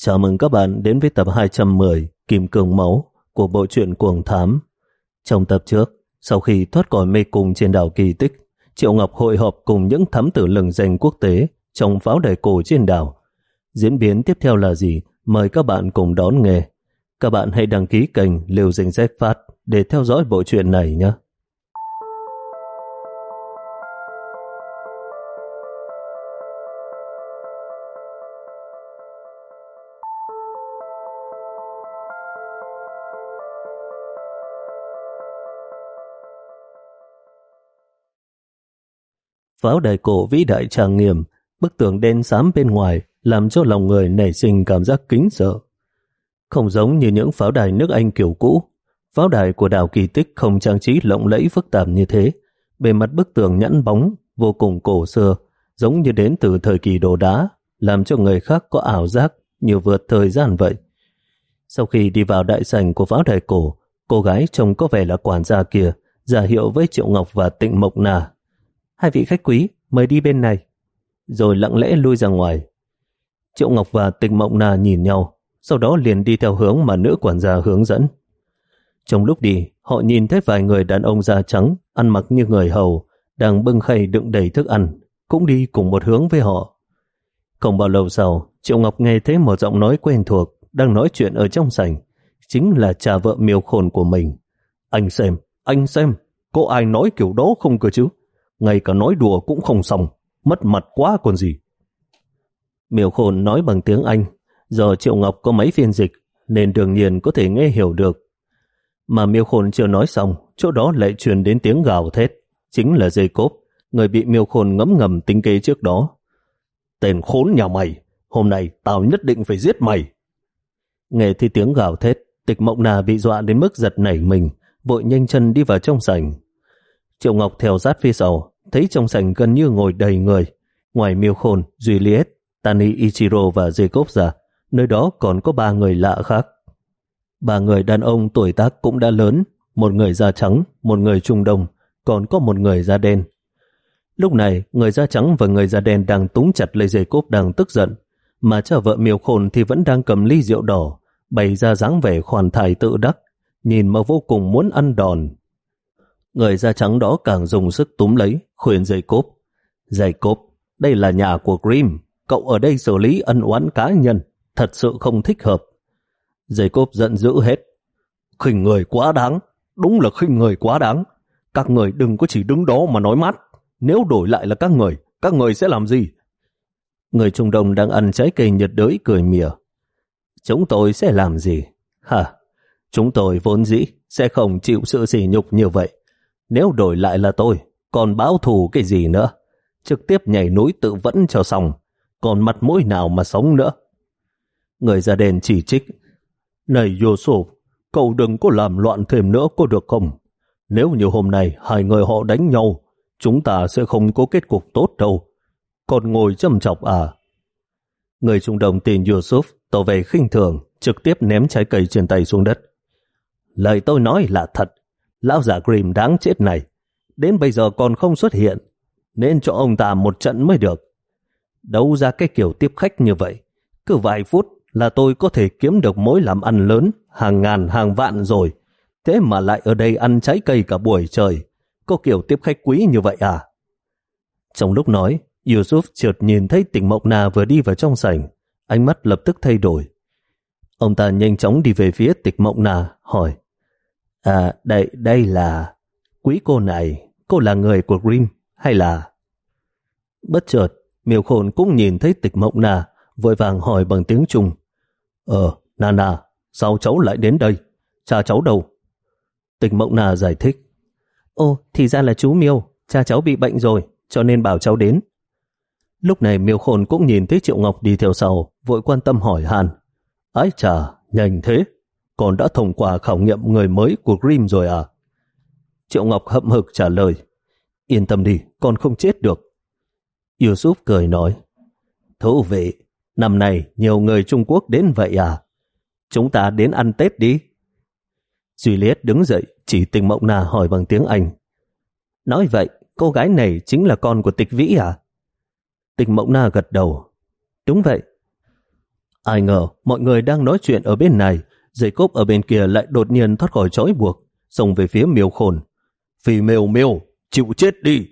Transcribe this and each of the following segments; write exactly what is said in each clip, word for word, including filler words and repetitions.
Chào mừng các bạn đến với tập hai trăm mười Kim Cương Máu của bộ truyện Cuồng Thám. Trong tập trước, sau khi thoát khỏi mê cung trên đảo Kỳ Tích, Triệu Ngọc hội họp cùng những thám tử lừng danh quốc tế trong pháo đài cổ trên đảo. Diễn biến tiếp theo là gì? Mời các bạn cùng đón nghe. Các bạn hãy đăng ký kênh Liều Dinh Rách Phát để theo dõi bộ truyện này nhé. Pháo đài cổ vĩ đại trang nghiêm, bức tường đen xám bên ngoài làm cho lòng người nảy sinh cảm giác kính sợ. Không giống như những pháo đài nước Anh kiểu cũ, pháo đài của đảo Kỳ Tích không trang trí lộng lẫy phức tạp như thế. Bề mặt bức tường nhẵn bóng, vô cùng cổ xưa, giống như đến từ thời kỳ đồ đá, làm cho người khác có ảo giác như vượt thời gian vậy. Sau khi đi vào đại sảnh của pháo đài cổ, cô gái trông có vẻ là quản gia kia ra hiệu với Triệu Ngọc và Tịnh Mộc Na: "Hai vị khách quý, mời đi bên này." Rồi lặng lẽ lui ra ngoài. Triệu Ngọc và Tịnh Mộc Na nhìn nhau, sau đó liền đi theo hướng mà nữ quản gia hướng dẫn. Trong lúc đi, họ nhìn thấy vài người đàn ông da trắng, ăn mặc như người hầu, đang bưng khay đựng đầy thức ăn, cũng đi cùng một hướng với họ. Không bao lâu sau, Triệu Ngọc nghe thấy một giọng nói quen thuộc đang nói chuyện ở trong sảnh, chính là cha vợ Miêu Khôn của mình. "Anh xem, anh xem, có ai nói kiểu đó không cơ chứ? Ngay cả nói đùa cũng không xong, mất mặt quá còn gì." Miêu Khôn nói bằng tiếng Anh, do Triệu Ngọc có máy phiên dịch nên đương nhiên có thể nghe hiểu được. Mà Miêu Khôn chưa nói xong, chỗ đó lại truyền đến tiếng gào thét, chính là Jacob, người bị Miêu Khôn ngấm ngầm tính kế trước đó. "Tên khốn nhà mày, hôm nay tao nhất định phải giết mày." Nghe thấy tiếng gào thét, Tịch Mộc Na bị dọa đến mức giật nảy mình, vội nhanh chân đi vào trong sảnh. Triệu Ngọc theo sát phía sau, thấy trong sảnh gần như ngồi đầy người. Ngoài Miêu Khôn, Juliet, Tani Ichiro và Jacob ra, nơi đó còn có ba người lạ khác. Ba người đàn ông tuổi tác cũng đã lớn, một người da trắng, một người Trung Đông, còn có một người da đen. Lúc này, người da trắng và người da đen đang túm chặt lấy Jacob đang tức giận, mà cha vợ Miêu Khôn thì vẫn đang cầm ly rượu đỏ, bày ra dáng vẻ khoan thai tự đắc, nhìn mà vô cùng muốn ăn đòn. Người da trắng đó càng dùng sức túm lấy, khuyên Jacob: "Jacob, đây là nhà của Grimm, cậu ở đây xử lý ân oán cá nhân, thật sự không thích hợp." Jacob giận dữ hết: "Khinh người quá đáng, đúng là khinh người quá đáng. Các người đừng có chỉ đứng đó mà nói mát. Nếu đổi lại là các người, các người sẽ làm gì?" Người Trung Đông đang ăn trái cây nhiệt đới cười mỉa: "Chúng tôi sẽ làm gì? Hả? Chúng tôi vốn dĩ sẽ không chịu sự sỉ nhục như vậy. Nếu đổi lại là tôi, còn báo thù cái gì nữa? Trực tiếp nhảy núi tự vẫn cho xong, còn mặt mũi nào mà sống nữa." Người da đen chỉ trích: "Này Yusuf, cậu đừng có làm loạn thêm nữa có được không? Nếu như hôm nay hai người họ đánh nhau, chúng ta sẽ không có kết cục tốt đâu. Còn ngồi châm chọc à?" Người Trung Đông tên Yusuf tỏ vẻ khinh thường, trực tiếp ném trái cây trên tay xuống đất. "Lời tôi nói là thật. Lão già Grimm đáng chết này, đến bây giờ còn không xuất hiện, nên cho ông ta một trận mới được. Đâu ra cái kiểu tiếp khách như vậy, cứ vài phút là tôi có thể kiếm được mối làm ăn lớn, hàng ngàn hàng vạn rồi. Thế mà lại ở đây ăn trái cây cả buổi trời, có kiểu tiếp khách quý như vậy à?" Trong lúc nói, Yusuf chợt nhìn thấy Tịnh Mộc Na vừa đi vào trong sảnh, ánh mắt lập tức thay đổi. Ông ta nhanh chóng đi về phía Tịch Mộc Na, hỏi: "À, đây, đây là... quý cô này, cô là người của Grimm hay là..." Bất chợt, Miêu Khôn cũng nhìn thấy Tịch Mộc Na, vội vàng hỏi bằng tiếng Trung: Ờ, Nana, sao cháu lại đến đây? Cha cháu đâu?" Tịch Mộc Na giải thích: "Ồ, thì ra là chú Miêu, cha cháu bị bệnh rồi, cho nên bảo cháu đến." Lúc này Miêu Khôn cũng nhìn thấy Triệu Ngọc đi theo sau, vội quan tâm hỏi han: "Ái chà, nhanh thế, con đã thông qua khảo nghiệm người mới của Grimm rồi à?" Triệu Ngọc hậm hực trả lời: "Yên tâm đi, con không chết được." Yusuf cười nói: "Thú vị, năm nay nhiều người Trung Quốc đến vậy à? Chúng ta đến ăn Tết đi." Juliet đứng dậy, chỉ Tịch Mộc Na hỏi bằng tiếng Anh: "Nói vậy, cô gái này chính là con của Tịch Vĩ à?" Tịch Mộc Na gật đầu: "Đúng vậy." Ai ngờ mọi người đang nói chuyện ở bên này, Jacob ở bên kia lại đột nhiên thoát khỏi trói buộc, xông về phía Miêu Khôn. Phi Miêu Miêu, chịu chết đi!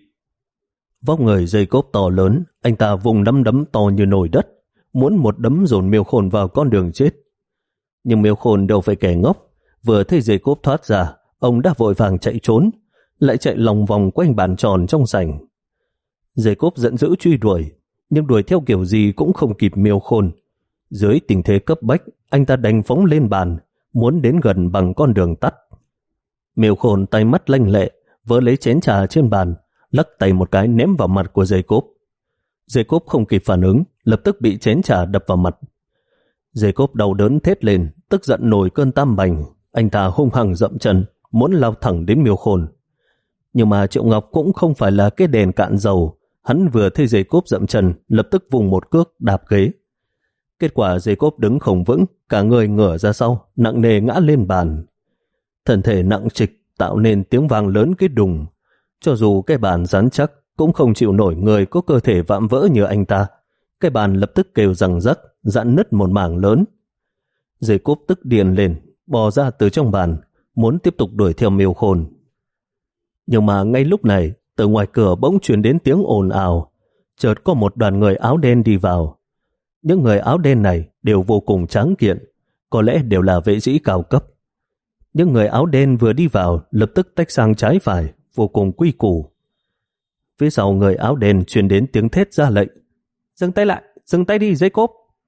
Vóc người Jacob to lớn, anh ta vùng nắm đấm to như nồi đất, muốn một đấm dồn Miêu Khôn vào con đường chết. Nhưng Miêu Khôn đâu phải kẻ ngốc, vừa thấy Jacob thoát ra, ông đã vội vàng chạy trốn, lại chạy lòng vòng quanh bàn tròn trong sảnh. Jacob giận dữ truy đuổi, nhưng đuổi theo kiểu gì cũng không kịp Miêu Khôn. Dưới tình thế cấp bách, anh ta đành phóng lên bàn, muốn đến gần bằng con đường tắt. Miêu Khôn tay mắt lanh lẹ, vỡ lấy chén trà trên bàn, lắc tay một cái ném vào mặt của Jacob. Jacob không kịp phản ứng, lập tức bị chén trà đập vào mặt. Jacob đau đớn thét lên, tức giận nổi cơn tam bành. Anh ta hung hăng dậm chân, muốn lao thẳng đến Miêu Khôn. Nhưng mà Triệu Ngọc cũng không phải là cái đèn cạn dầu. Hắn vừa thấy Jacob dậm chân, lập tức vùng một cước đạp ghế. Kết quả Jacob đứng không vững, cả người ngửa ra sau, nặng nề ngã lên bàn. Thân thể nặng trịch tạo nên tiếng vang lớn cái đùng. Cho dù cái bàn rắn chắc, cũng không chịu nổi người có cơ thể vạm vỡ như anh ta. Cái bàn lập tức kêu răng rắc, rạn nứt một mảng lớn. Jacob tức điên lên, bò ra từ trong bàn, muốn tiếp tục đuổi theo Miêu Khôn. Nhưng mà ngay lúc này, từ ngoài cửa bỗng truyền đến tiếng ồn ào. Chợt có một đoàn người áo đen đi vào. Những người áo đen này đều vô cùng tráng kiện, có lẽ đều là vệ sĩ cao cấp. Những người áo đen vừa đi vào lập tức tách sang trái phải, vô cùng quy củ. Phía sau người áo đen truyền đến tiếng thét ra lệnh. Dừng tay lại, dừng tay đi Jacob.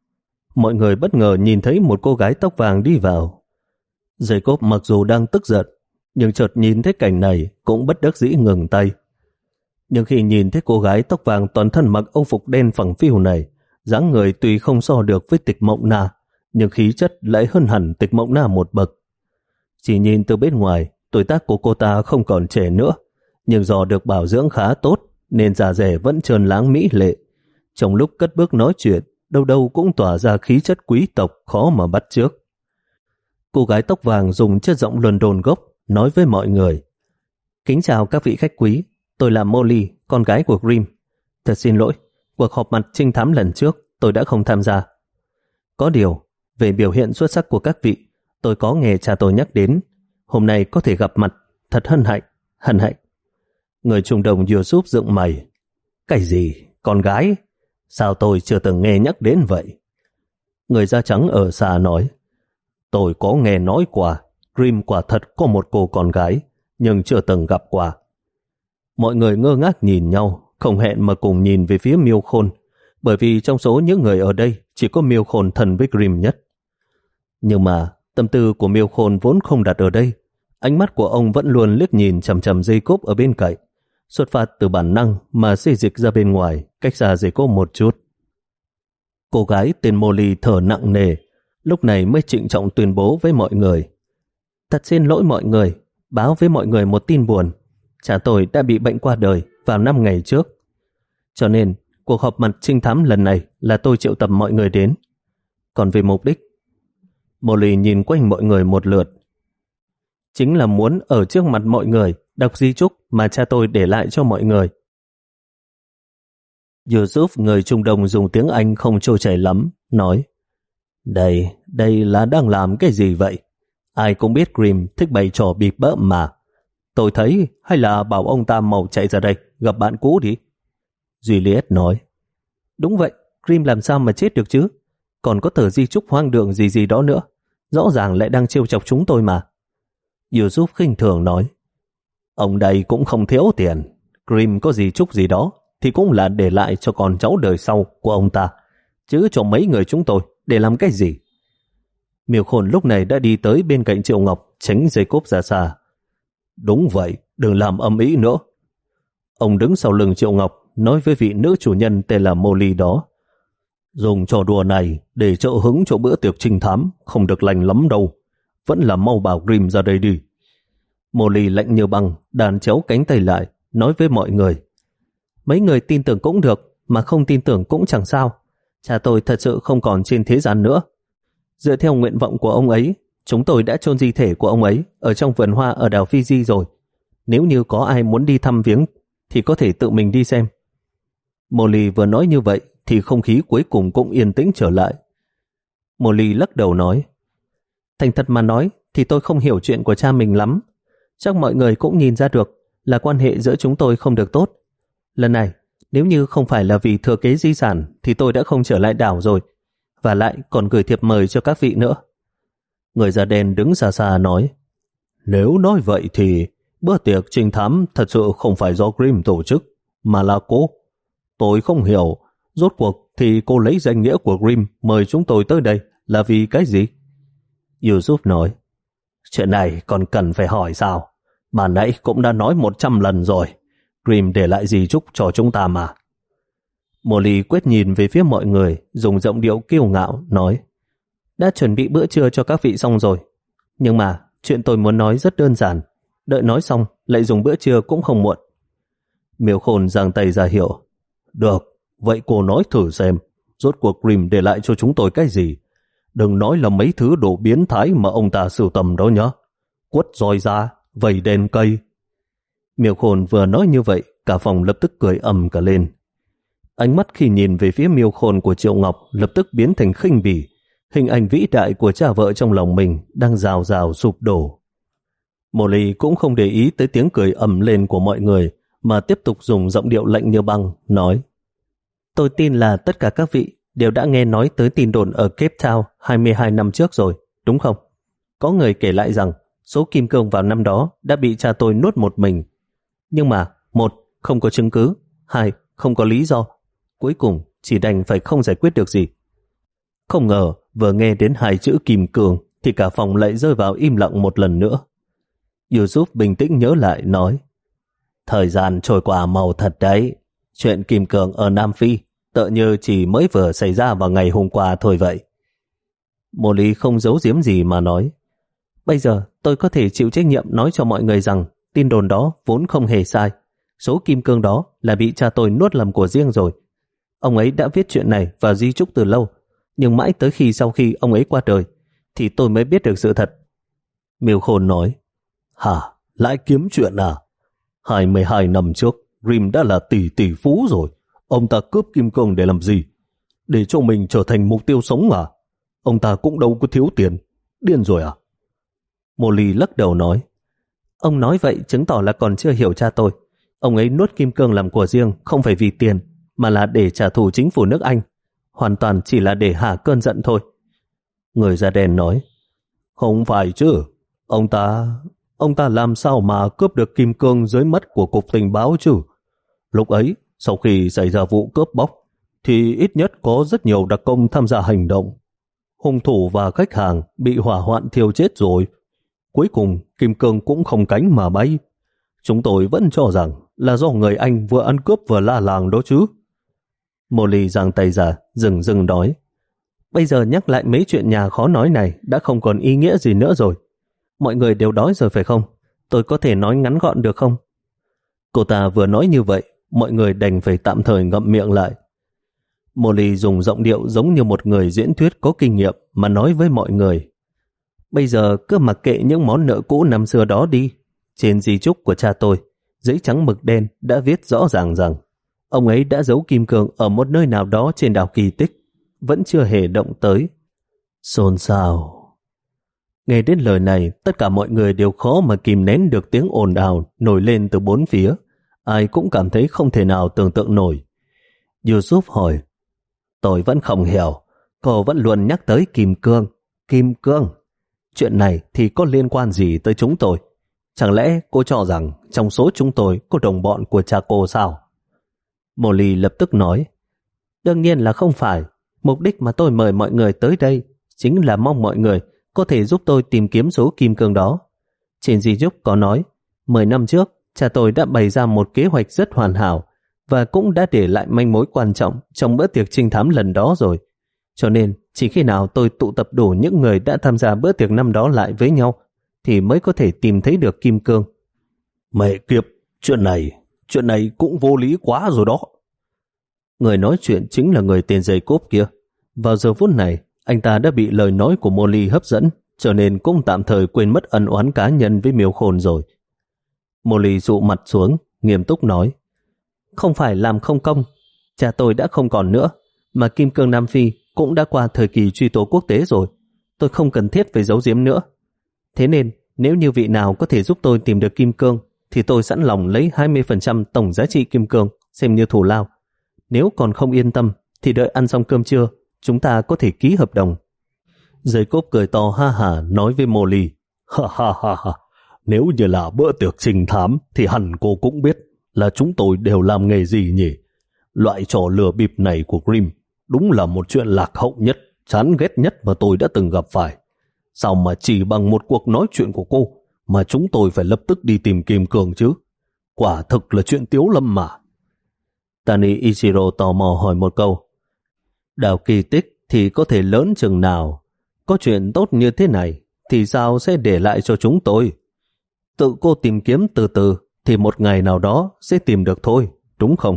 Mọi người bất ngờ nhìn thấy một cô gái tóc vàng đi vào. Jacob mặc dù đang tức giận, nhưng chợt nhìn thấy cảnh này cũng bất đắc dĩ ngừng tay. Nhưng khi nhìn thấy cô gái tóc vàng toàn thân mặc âu phục đen phẳng phiu này, dáng người tuy không so được với Tịch Mộng Na, nhưng khí chất lại hơn hẳn Tịch Mộng Na một bậc. Chỉ nhìn từ bên ngoài, tuổi tác của cô ta không còn trẻ nữa, nhưng do được bảo dưỡng khá tốt nên da dẻ vẫn trơn láng mỹ lệ. Trong lúc cất bước nói chuyện, đâu đâu cũng tỏa ra khí chất quý tộc khó mà bắt chước. Cô gái tóc vàng dùng chất giọng London gốc nói với mọi người. Kính chào các vị khách quý, tôi là Molly, con gái của Grimm. Thật xin lỗi, cuộc họp mặt trinh thám lần trước tôi đã không tham gia. Có điều, về biểu hiện xuất sắc của các vị, tôi có nghe cha tôi nhắc đến. Hôm nay có thể gặp mặt, thật hân hạnh, hân hạnh. Người Trung Đông Yusuf dựng mày. Cái gì? Con gái? Sao tôi chưa từng nghe nhắc đến vậy? Người da trắng ở xa nói. Tôi có nghe nói qua, Grimm quả thật có một cô con gái, nhưng chưa từng gặp qua. Mọi người ngơ ngác nhìn nhau, không hẹn mà cùng nhìn về phía Miêu Khôn, bởi vì trong số những người ở đây chỉ có Miêu Khôn thân với Grimm nhất. Nhưng mà tâm tư của Miêu Khôn vốn không đặt ở đây. Ánh mắt của ông vẫn luôn liếc nhìn chằm chằm Jacob ở bên cạnh, xuất phát từ bản năng mà xê dịch ra bên ngoài, cách xa Jacob một chút. Cô gái tên Molly thở nặng nề, lúc này mới trịnh trọng tuyên bố với mọi người. Thật xin lỗi mọi người, báo với mọi người một tin buồn. Cha tôi đã bị bệnh qua đời vào năm ngày trước. Cho nên, cuộc họp mặt trinh thám lần này là tôi triệu tập mọi người đến. Còn về mục đích, Molly nhìn quanh mọi người một lượt. Chính là muốn ở trước mặt mọi người đọc di chúc mà cha tôi để lại cho mọi người. Yusuf, người Trung Đông dùng tiếng Anh không trôi chảy lắm, nói. Đây, đây là đang làm cái gì vậy? Ai cũng biết Grimm thích bày trò bịp bợm mà. Tôi thấy hay là bảo ông ta mau chạy ra đây gặp bạn cũ đi. Juliet nói. Đúng vậy, Grimm làm sao mà chết được chứ? Còn có tờ di chúc hoang đường gì gì đó nữa. Rõ ràng lại đang trêu chọc chúng tôi mà. Yusuf khinh thường nói. Ông đây cũng không thiếu tiền. Grimm có di chúc gì đó thì cũng là để lại cho con cháu đời sau của ông ta, chứ cho mấy người chúng tôi để làm cái gì? Miêu Khôn lúc này đã đi tới bên cạnh Triệu Ngọc, tránh Jacob ra xa. Đúng vậy, đừng làm âm ý nữa. Ông đứng sau lưng Triệu Ngọc, nói với vị nữ chủ nhân tên là Molly đó. Dùng trò đùa này để trợ hứng cho bữa tiệc trinh thám không được lành lắm đâu. Vẫn là mau bảo Grimm ra đây đi. Molly lạnh như băng, đàn chéo cánh tay lại, nói với mọi người. Mấy người tin tưởng cũng được, mà không tin tưởng cũng chẳng sao. Cha tôi thật sự không còn trên thế gian nữa. Dựa theo nguyện vọng của ông ấy, chúng tôi đã chôn di thể của ông ấy ở trong vườn hoa ở đảo Fiji rồi. Nếu như có ai muốn đi thăm viếng thì có thể tự mình đi xem. Molly vừa nói như vậy thì không khí cuối cùng cũng yên tĩnh trở lại. Molly lắc đầu nói, thành thật mà nói thì tôi không hiểu chuyện của cha mình lắm. Chắc mọi người cũng nhìn ra được là quan hệ giữa chúng tôi không được tốt. Lần này, nếu như không phải là vì thừa kế di sản thì tôi đã không trở lại đảo rồi, và lại còn gửi thiệp mời cho các vị nữa. Người da đen đứng xa xa nói, nếu nói vậy thì bữa tiệc trinh thám thật sự không phải do Grimm tổ chức, mà là cô. Tôi không hiểu, rốt cuộc thì cô lấy danh nghĩa của Grimm mời chúng tôi tới đây là vì cái gì? Yusuf nói, chuyện này còn cần phải hỏi sao? Bà nãy cũng đã nói một trăm lần rồi. Grimm để lại gì chúc cho chúng ta mà. Molly quét nhìn về phía mọi người, dùng giọng điệu kiêu ngạo, nói, đã chuẩn bị bữa trưa cho các vị xong rồi. Nhưng mà chuyện tôi muốn nói rất đơn giản. Đợi nói xong, lại dùng bữa trưa cũng không muộn. Miêu Khôn giang tay ra hiệu. Được, vậy cô nói thử xem, rốt cuộc Grimm để lại cho chúng tôi cái gì? Đừng nói là mấy thứ đồ biến thái mà ông ta sưu tầm đó nhá. Quất roi ra, vầy đèn cây. Miêu Khôn vừa nói như vậy, cả phòng lập tức cười ầm cả lên. Ánh mắt khi nhìn về phía Miêu Khôn của Triệu Ngọc lập tức biến thành khinh bỉ. Hình ảnh vĩ đại của cha vợ trong lòng mình đang rào rào sụp đổ. Molly cũng không để ý tới tiếng cười ầm lên của mọi người, mà tiếp tục dùng giọng điệu lạnh như băng, nói, tôi tin là tất cả các vị đều đã nghe nói tới tin đồn ở Cape Town hai mươi hai năm trước rồi, đúng không? Có người kể lại rằng số kim cương vào năm đó đã bị cha tôi nuốt một mình. Nhưng mà, một, không có chứng cứ, hai, không có lý do. Cuối cùng, chỉ đành phải không giải quyết được gì. Không ngờ, vừa nghe đến hai chữ kim cương, thì cả phòng lại rơi vào im lặng một lần nữa. Yusuf bình tĩnh nhớ lại, nói, thời gian trôi qua mau thật đấy. Chuyện kim cương ở Nam Phi tựa như chỉ mới vừa xảy ra vào ngày hôm qua thôi vậy. Molly không giấu giếm gì mà nói, bây giờ tôi có thể chịu trách nhiệm nói cho mọi người rằng tin đồn đó vốn không hề sai. Số kim cương đó là bị cha tôi nuốt làm của riêng rồi. Ông ấy đã viết chuyện này vào di chúc từ lâu, nhưng mãi tới khi sau khi ông ấy qua đời thì tôi mới biết được sự thật. Miêu Khôn nói, hả, lại kiếm chuyện à? hai mươi hai năm trước, Grimm đã là tỷ tỷ phú rồi. Ông ta cướp kim cương để làm gì? Để cho mình trở thành mục tiêu sống à? Ông ta cũng đâu có thiếu tiền. Điên rồi à? Molly lắc đầu nói, ông nói vậy chứng tỏ là còn chưa hiểu cha tôi. Ông ấy nuốt kim cương làm của riêng không phải vì tiền, mà là để trả thù chính phủ nước Anh. Hoàn toàn chỉ là để hạ cơn giận thôi. Người da đen nói, không phải chứ. Ông ta... Ông ta làm sao mà cướp được kim cương dưới mắt của cục tình báo chứ? Lúc ấy, sau khi xảy ra vụ cướp bóc, thì ít nhất có rất nhiều đặc công tham gia hành động. Hung thủ và khách hàng bị hỏa hoạn thiêu chết rồi. Cuối cùng, kim cương cũng không cánh mà bay. Chúng tôi vẫn cho rằng là do người Anh vừa ăn cướp vừa la làng đó chứ. Molly giang tay ra, dừng dừng nói, bây giờ nhắc lại mấy chuyện nhà khó nói này đã không còn ý nghĩa gì nữa rồi. Mọi người đều đói rồi phải không? Tôi có thể nói ngắn gọn được không? Cô ta vừa nói như vậy, mọi người đành phải tạm thời ngậm miệng lại. Molly dùng giọng điệu giống như một người diễn thuyết có kinh nghiệm mà nói với mọi người, bây giờ cứ mặc kệ những món nợ cũ năm xưa đó đi. Trên di chúc của cha tôi, giấy trắng mực đen đã viết rõ ràng rằng ông ấy đã giấu kim cương ở một nơi nào đó trên đảo Kỳ Tích, vẫn chưa hề động tới. Xôn xao. Nghe đến lời này, tất cả mọi người đều khó mà kìm nén được tiếng ồn ào nổi lên từ bốn phía. Ai cũng cảm thấy không thể nào tưởng tượng nổi. Yusuf hỏi, tôi vẫn không hiểu, cô vẫn luôn nhắc tới kim cương. Kim cương? Chuyện này thì có liên quan gì tới chúng tôi? Chẳng lẽ cô cho rằng trong số chúng tôi có đồng bọn của cha cô sao? Molly lập tức nói, đương nhiên là không phải. Mục đích mà tôi mời mọi người tới đây chính là mong mọi người có thể giúp tôi tìm kiếm số kim cương đó. Trên di chúc có nói, mười năm trước, cha tôi đã bày ra một kế hoạch rất hoàn hảo và cũng đã để lại manh mối quan trọng trong bữa tiệc trinh thám lần đó rồi. Cho nên, chỉ khi nào tôi tụ tập đủ những người đã tham gia bữa tiệc năm đó lại với nhau, thì mới có thể tìm thấy được kim cương. Mẹ kiếp, chuyện này, chuyện này cũng vô lý quá rồi đó. Người nói chuyện chính là người tên giày cốp kia. Vào giờ phút này, anh ta đã bị lời nói của Molly hấp dẫn, cho nên cũng tạm thời quên mất ân oán cá nhân với Miêu Khôn rồi. Molly dụ mặt xuống, nghiêm túc nói, không phải làm không công, cha tôi đã không còn nữa, mà kim cương Nam Phi cũng đã qua thời kỳ truy tố quốc tế rồi. Tôi không cần thiết phải giấu giếm nữa. Thế nên, nếu như vị nào có thể giúp tôi tìm được kim cương, thì tôi sẵn lòng lấy hai mươi phần trăm tổng giá trị kim cương xem như thù lao. Nếu còn không yên tâm, thì đợi ăn xong cơm trưa, chúng ta có thể ký hợp đồng. Jacob cười to ha hả nói với Molly, ha ha ha ha, nếu như là bữa tiệc trinh thám thì hẳn cô cũng biết là chúng tôi đều làm nghề gì nhỉ? Loại trò lừa bịp này của Grimm đúng là một chuyện lạc hậu nhất, chán ghét nhất mà tôi đã từng gặp phải. Sao mà chỉ bằng một cuộc nói chuyện của cô mà chúng tôi phải lập tức đi tìm kim cương chứ? Quả thực là chuyện tiếu lâm mà. Tani Ichiro tò mò hỏi một câu. Đào kỳ tích thì có thể lớn chừng nào? Có chuyện tốt như thế này thì sao sẽ để lại cho chúng tôi? Tự cô tìm kiếm từ từ thì một ngày nào đó sẽ tìm được thôi, đúng không?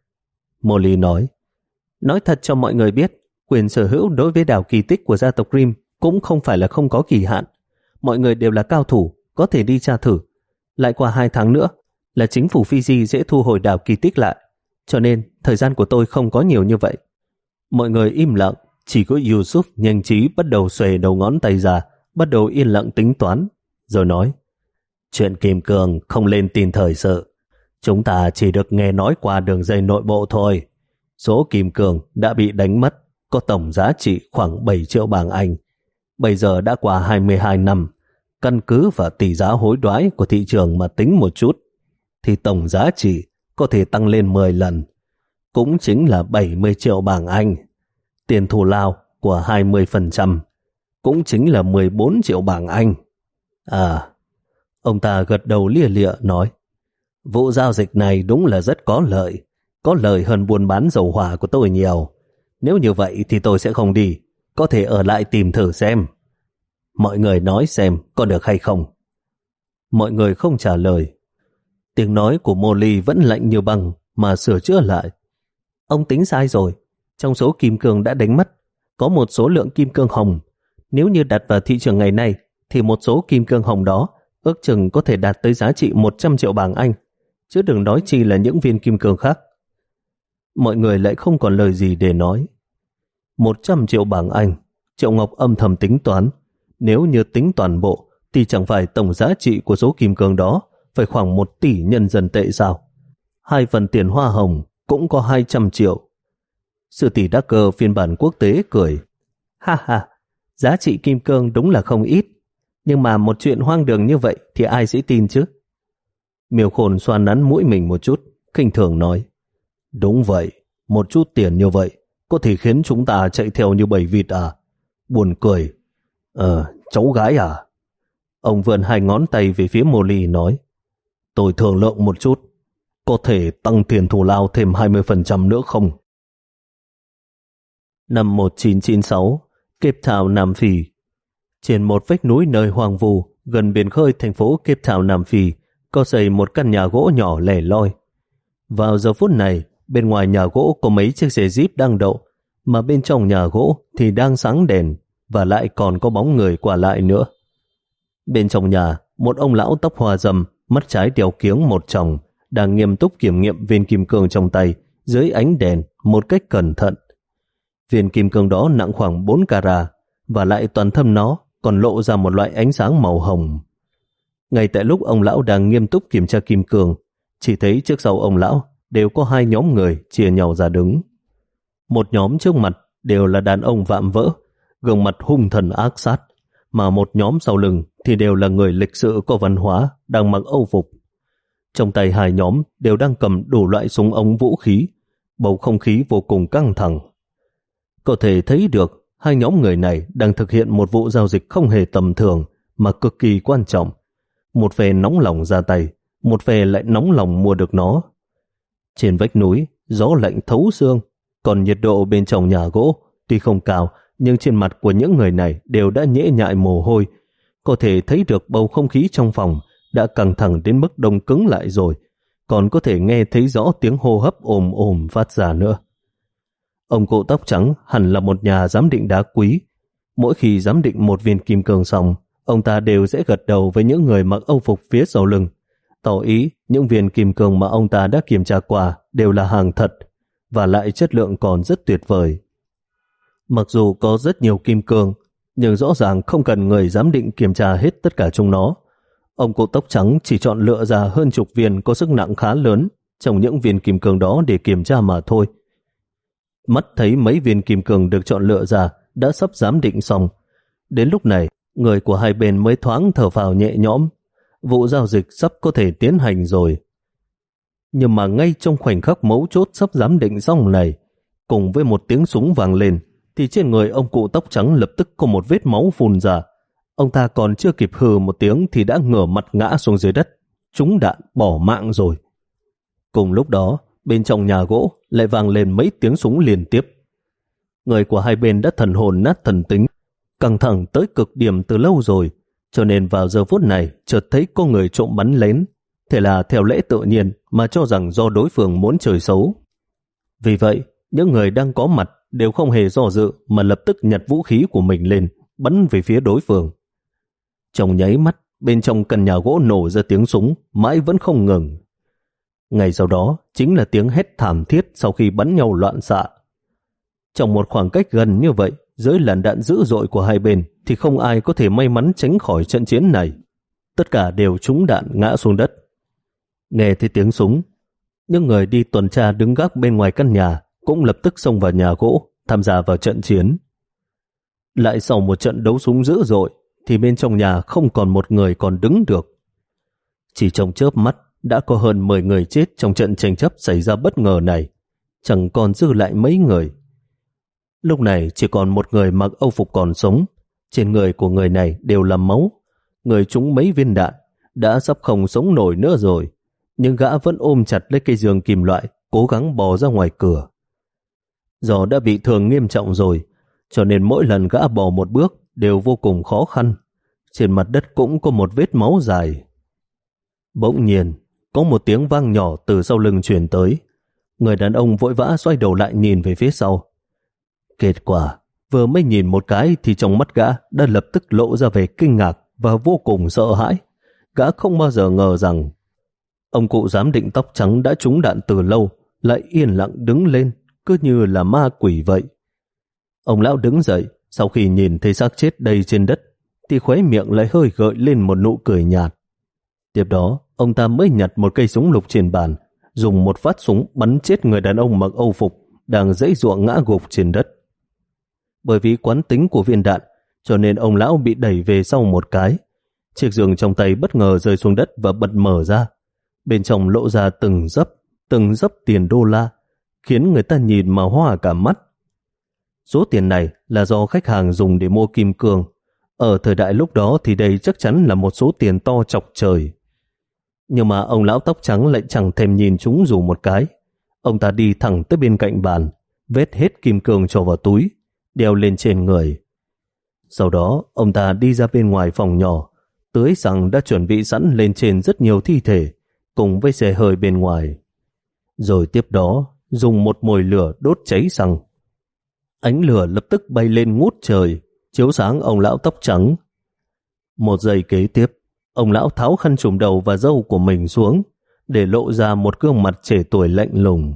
Molly nói. Nói thật cho mọi người biết, quyền sở hữu đối với đào kỳ tích của gia tộc Grimm cũng không phải là không có kỳ hạn. Mọi người đều là cao thủ, có thể đi tra thử. Lại qua hai tháng nữa là chính phủ Fiji sẽ thu hồi đào kỳ tích lại. Cho nên thời gian của tôi không có nhiều như vậy. Mọi người im lặng, chỉ có Yusuf nhanh trí bắt đầu xuề đầu ngón tay ra, bắt đầu yên lặng tính toán, rồi nói, chuyện kim cương không lên tin thời sự. Chúng ta chỉ được nghe nói qua đường dây nội bộ thôi. Số kim cương đã bị đánh mất, có tổng giá trị khoảng bảy triệu bảng Anh. Bây giờ đã qua hai mươi hai năm, căn cứ vào tỷ giá hối đoái của thị trường mà tính một chút, thì tổng giá trị có thể tăng lên mười lần, cũng chính là bảy mươi triệu bảng Anh. Tiền thù lao của hai mươi phần trăm cũng chính là mười bốn triệu bảng Anh. À, ông ta gật đầu lia lịa nói, vụ giao dịch này đúng là rất có lợi, có lợi hơn buôn bán dầu hỏa của tôi nhiều. Nếu như vậy thì tôi sẽ không đi, có thể ở lại tìm thử xem. Mọi người nói xem có được hay không. Mọi người không trả lời. Tiếng nói của Molly vẫn lạnh như băng mà sửa chữa lại. Ông tính sai rồi. Trong số kim cương đã đánh mất, có một số lượng kim cương hồng. Nếu như đặt vào thị trường ngày nay, thì một số kim cương hồng đó ước chừng có thể đạt tới giá trị một trăm triệu bảng Anh, chứ đừng nói chi là những viên kim cương khác. Mọi người lại không còn lời gì để nói. một trăm triệu bảng Anh, Triệu Ngọc âm thầm tính toán. Nếu như tính toàn bộ, thì chẳng phải tổng giá trị của số kim cương đó phải khoảng một tỷ nhân dân tệ sao? Hai phần tiền hoa hồng cũng có hai trăm triệu. Sư tỷ Đắc-cơ phiên bản quốc tế cười. Ha ha, giá trị kim cương đúng là không ít. Nhưng mà một chuyện hoang đường như vậy thì ai sẽ tin chứ? Miêu Khôn xoa nắn mũi mình một chút, khinh thường nói. Đúng vậy, một chút tiền như vậy có thể khiến chúng ta chạy theo như bầy vịt à? Buồn cười. Ờ, cháu gái à? Ông vươn hai ngón tay về phía Molly nói. Tôi thương lượng một chút, có thể tăng tiền thù lao thêm hai mươi phần trăm nữa không? Năm một nghìn chín trăm chín mươi sáu, Cape Town, Nam Phi. Trên một vách núi nơi hoang vu gần biển khơi thành phố Cape Town, Nam Phi, có xây một căn nhà gỗ nhỏ lẻ loi. Vào giờ phút này, bên ngoài nhà gỗ có mấy chiếc xe Jeep đang đậu, mà bên trong nhà gỗ thì đang sáng đèn, và lại còn có bóng người qua lại nữa. Bên trong nhà, một ông lão tóc hoa râm, mắt trái đeo kiếng một tròng, đang nghiêm túc kiểm nghiệm viên kim cương trong tay dưới ánh đèn một cách cẩn thận. Viên kim cương đó nặng khoảng bốn carat, và lại toàn thân nó còn lộ ra một loại ánh sáng màu hồng. Ngay tại lúc ông lão đang nghiêm túc kiểm tra kim cương, chỉ thấy trước sau ông lão đều có hai nhóm người chia nhau ra đứng. Một nhóm trước mặt đều là đàn ông vạm vỡ, gương mặt hung thần ác sát, mà một nhóm sau lưng thì đều là người lịch sự có văn hóa, đang mặc âu phục. Trong tay hai nhóm đều đang cầm đủ loại súng ống vũ khí, bầu không khí vô cùng căng thẳng. Có thể thấy được hai nhóm người này đang thực hiện một vụ giao dịch không hề tầm thường mà cực kỳ quan trọng. Một phe nóng lòng ra tay, một phe lại nóng lòng mua được nó. Trên vách núi, gió lạnh thấu xương, còn nhiệt độ bên trong nhà gỗ tuy không cao, nhưng trên mặt của những người này đều đã nhễ nhại mồ hôi. Có thể thấy được bầu không khí trong phòng đã căng thẳng đến mức đông cứng lại rồi, còn có thể nghe thấy rõ tiếng hô hấp ồm ồm phát ra nữa. Ông cụ tóc trắng hẳn là một nhà giám định đá quý. Mỗi khi giám định một viên kim cương xong, ông ta đều sẽ gật đầu với những người mặc âu phục phía sau lưng, tỏ ý những viên kim cương mà ông ta đã kiểm tra qua đều là hàng thật, và lại chất lượng còn rất tuyệt vời. Mặc dù có rất nhiều kim cương, nhưng rõ ràng không cần người giám định kiểm tra hết tất cả chúng nó. Ông cụ tóc trắng chỉ chọn lựa ra hơn chục viên có sức nặng khá lớn trong những viên kim cương đó để kiểm tra mà thôi. Mắt thấy mấy viên kim cương được chọn lựa ra đã sắp giám định xong. Đến lúc này, người của hai bên mới thoáng thở phào nhẹ nhõm. Vụ giao dịch sắp có thể tiến hành rồi. Nhưng mà ngay trong khoảnh khắc mấu chốt sắp giám định xong này, cùng với một tiếng súng vang lên, thì trên người ông cụ tóc trắng lập tức có một vết máu phun ra. Ông ta còn chưa kịp hừ một tiếng thì đã ngửa mặt ngã xuống dưới đất, trúng đạn bỏ mạng rồi. Cùng lúc đó, bên trong nhà gỗ lại vang lên mấy tiếng súng liên tiếp. Người của hai bên đã thần hồn nát thần tính, căng thẳng tới cực điểm từ lâu rồi, cho nên vào giờ phút này chợt thấy có người trộm bắn lén. Thế là theo lẽ tự nhiên mà cho rằng do đối phương muốn chơi xấu. Vì vậy, những người đang có mặt đều không hề do dự mà lập tức nhặt vũ khí của mình lên, bắn về phía đối phương. Trong nháy mắt, bên trong căn nhà gỗ nổ ra tiếng súng, mãi vẫn không ngừng. Ngay sau đó, chính là tiếng hét thảm thiết sau khi bắn nhau loạn xạ. Trong một khoảng cách gần như vậy, dưới làn đạn dữ dội của hai bên, thì không ai có thể may mắn tránh khỏi trận chiến này. Tất cả đều trúng đạn ngã xuống đất. Nghe thấy tiếng súng, những người đi tuần tra đứng gác bên ngoài căn nhà cũng lập tức xông vào nhà gỗ, tham gia vào trận chiến. Lại sau một trận đấu súng dữ dội, thì bên trong nhà không còn một người còn đứng được. Chỉ trong chớp mắt, đã có hơn mười người chết trong trận tranh chấp xảy ra bất ngờ này, chẳng còn dư lại mấy người. Lúc này chỉ còn một người mặc âu phục còn sống, trên người của người này đều là máu, người trúng mấy viên đạn, đã sắp không sống nổi nữa rồi, nhưng gã vẫn ôm chặt lấy cây giường kim loại, cố gắng bò ra ngoài cửa. Do đã bị thương nghiêm trọng rồi, cho nên mỗi lần gã bò một bước đều vô cùng khó khăn. Trên mặt đất cũng có một vết máu dài. Bỗng nhiên, có một tiếng vang nhỏ từ sau lưng truyền tới. Người đàn ông vội vã xoay đầu lại nhìn về phía sau. Kết quả, vừa mới nhìn một cái thì trong mắt gã đã lập tức lộ ra vẻ kinh ngạc và vô cùng sợ hãi. Gã không bao giờ ngờ rằng ông cụ giám định tóc trắng đã trúng đạn từ lâu, lại yên lặng đứng lên, cứ như là ma quỷ vậy. Ông lão đứng dậy, sau khi nhìn thấy xác chết đầy trên đất, thì khóe miệng lại hơi gợi lên một nụ cười nhạt. Tiếp đó, ông ta mới nhặt một cây súng lục trên bàn, dùng một phát súng bắn chết người đàn ông mặc âu phục đang giãy giụa ngã gục trên đất. Bởi vì quán tính của viên đạn, cho nên ông lão bị đẩy về sau một cái. Chiếc giường trong tay bất ngờ rơi xuống đất và bật mở ra. Bên trong lộ ra từng dấp, từng dấp tiền đô la, khiến người ta nhìn mà hoa cả mắt. Số tiền này là do khách hàng dùng để mua kim cương. Ở thời đại lúc đó thì đây chắc chắn là một số tiền to chọc trời. Nhưng mà ông lão tóc trắng lại chẳng thèm nhìn chúng dù một cái. Ông ta đi thẳng tới bên cạnh bàn, vét hết kim cương cho vào túi, đeo lên trên người. Sau đó, ông ta đi ra bên ngoài phòng nhỏ, tưới xăng đã chuẩn bị sẵn lên trên rất nhiều thi thể, cùng với xe hơi bên ngoài. Rồi tiếp đó, dùng một mồi lửa đốt cháy xăng. Ánh lửa lập tức bay lên ngút trời, chiếu sáng ông lão tóc trắng. Một giây kế tiếp, ông lão tháo khăn trùm đầu và râu của mình xuống, để lộ ra một gương mặt trẻ tuổi lạnh lùng.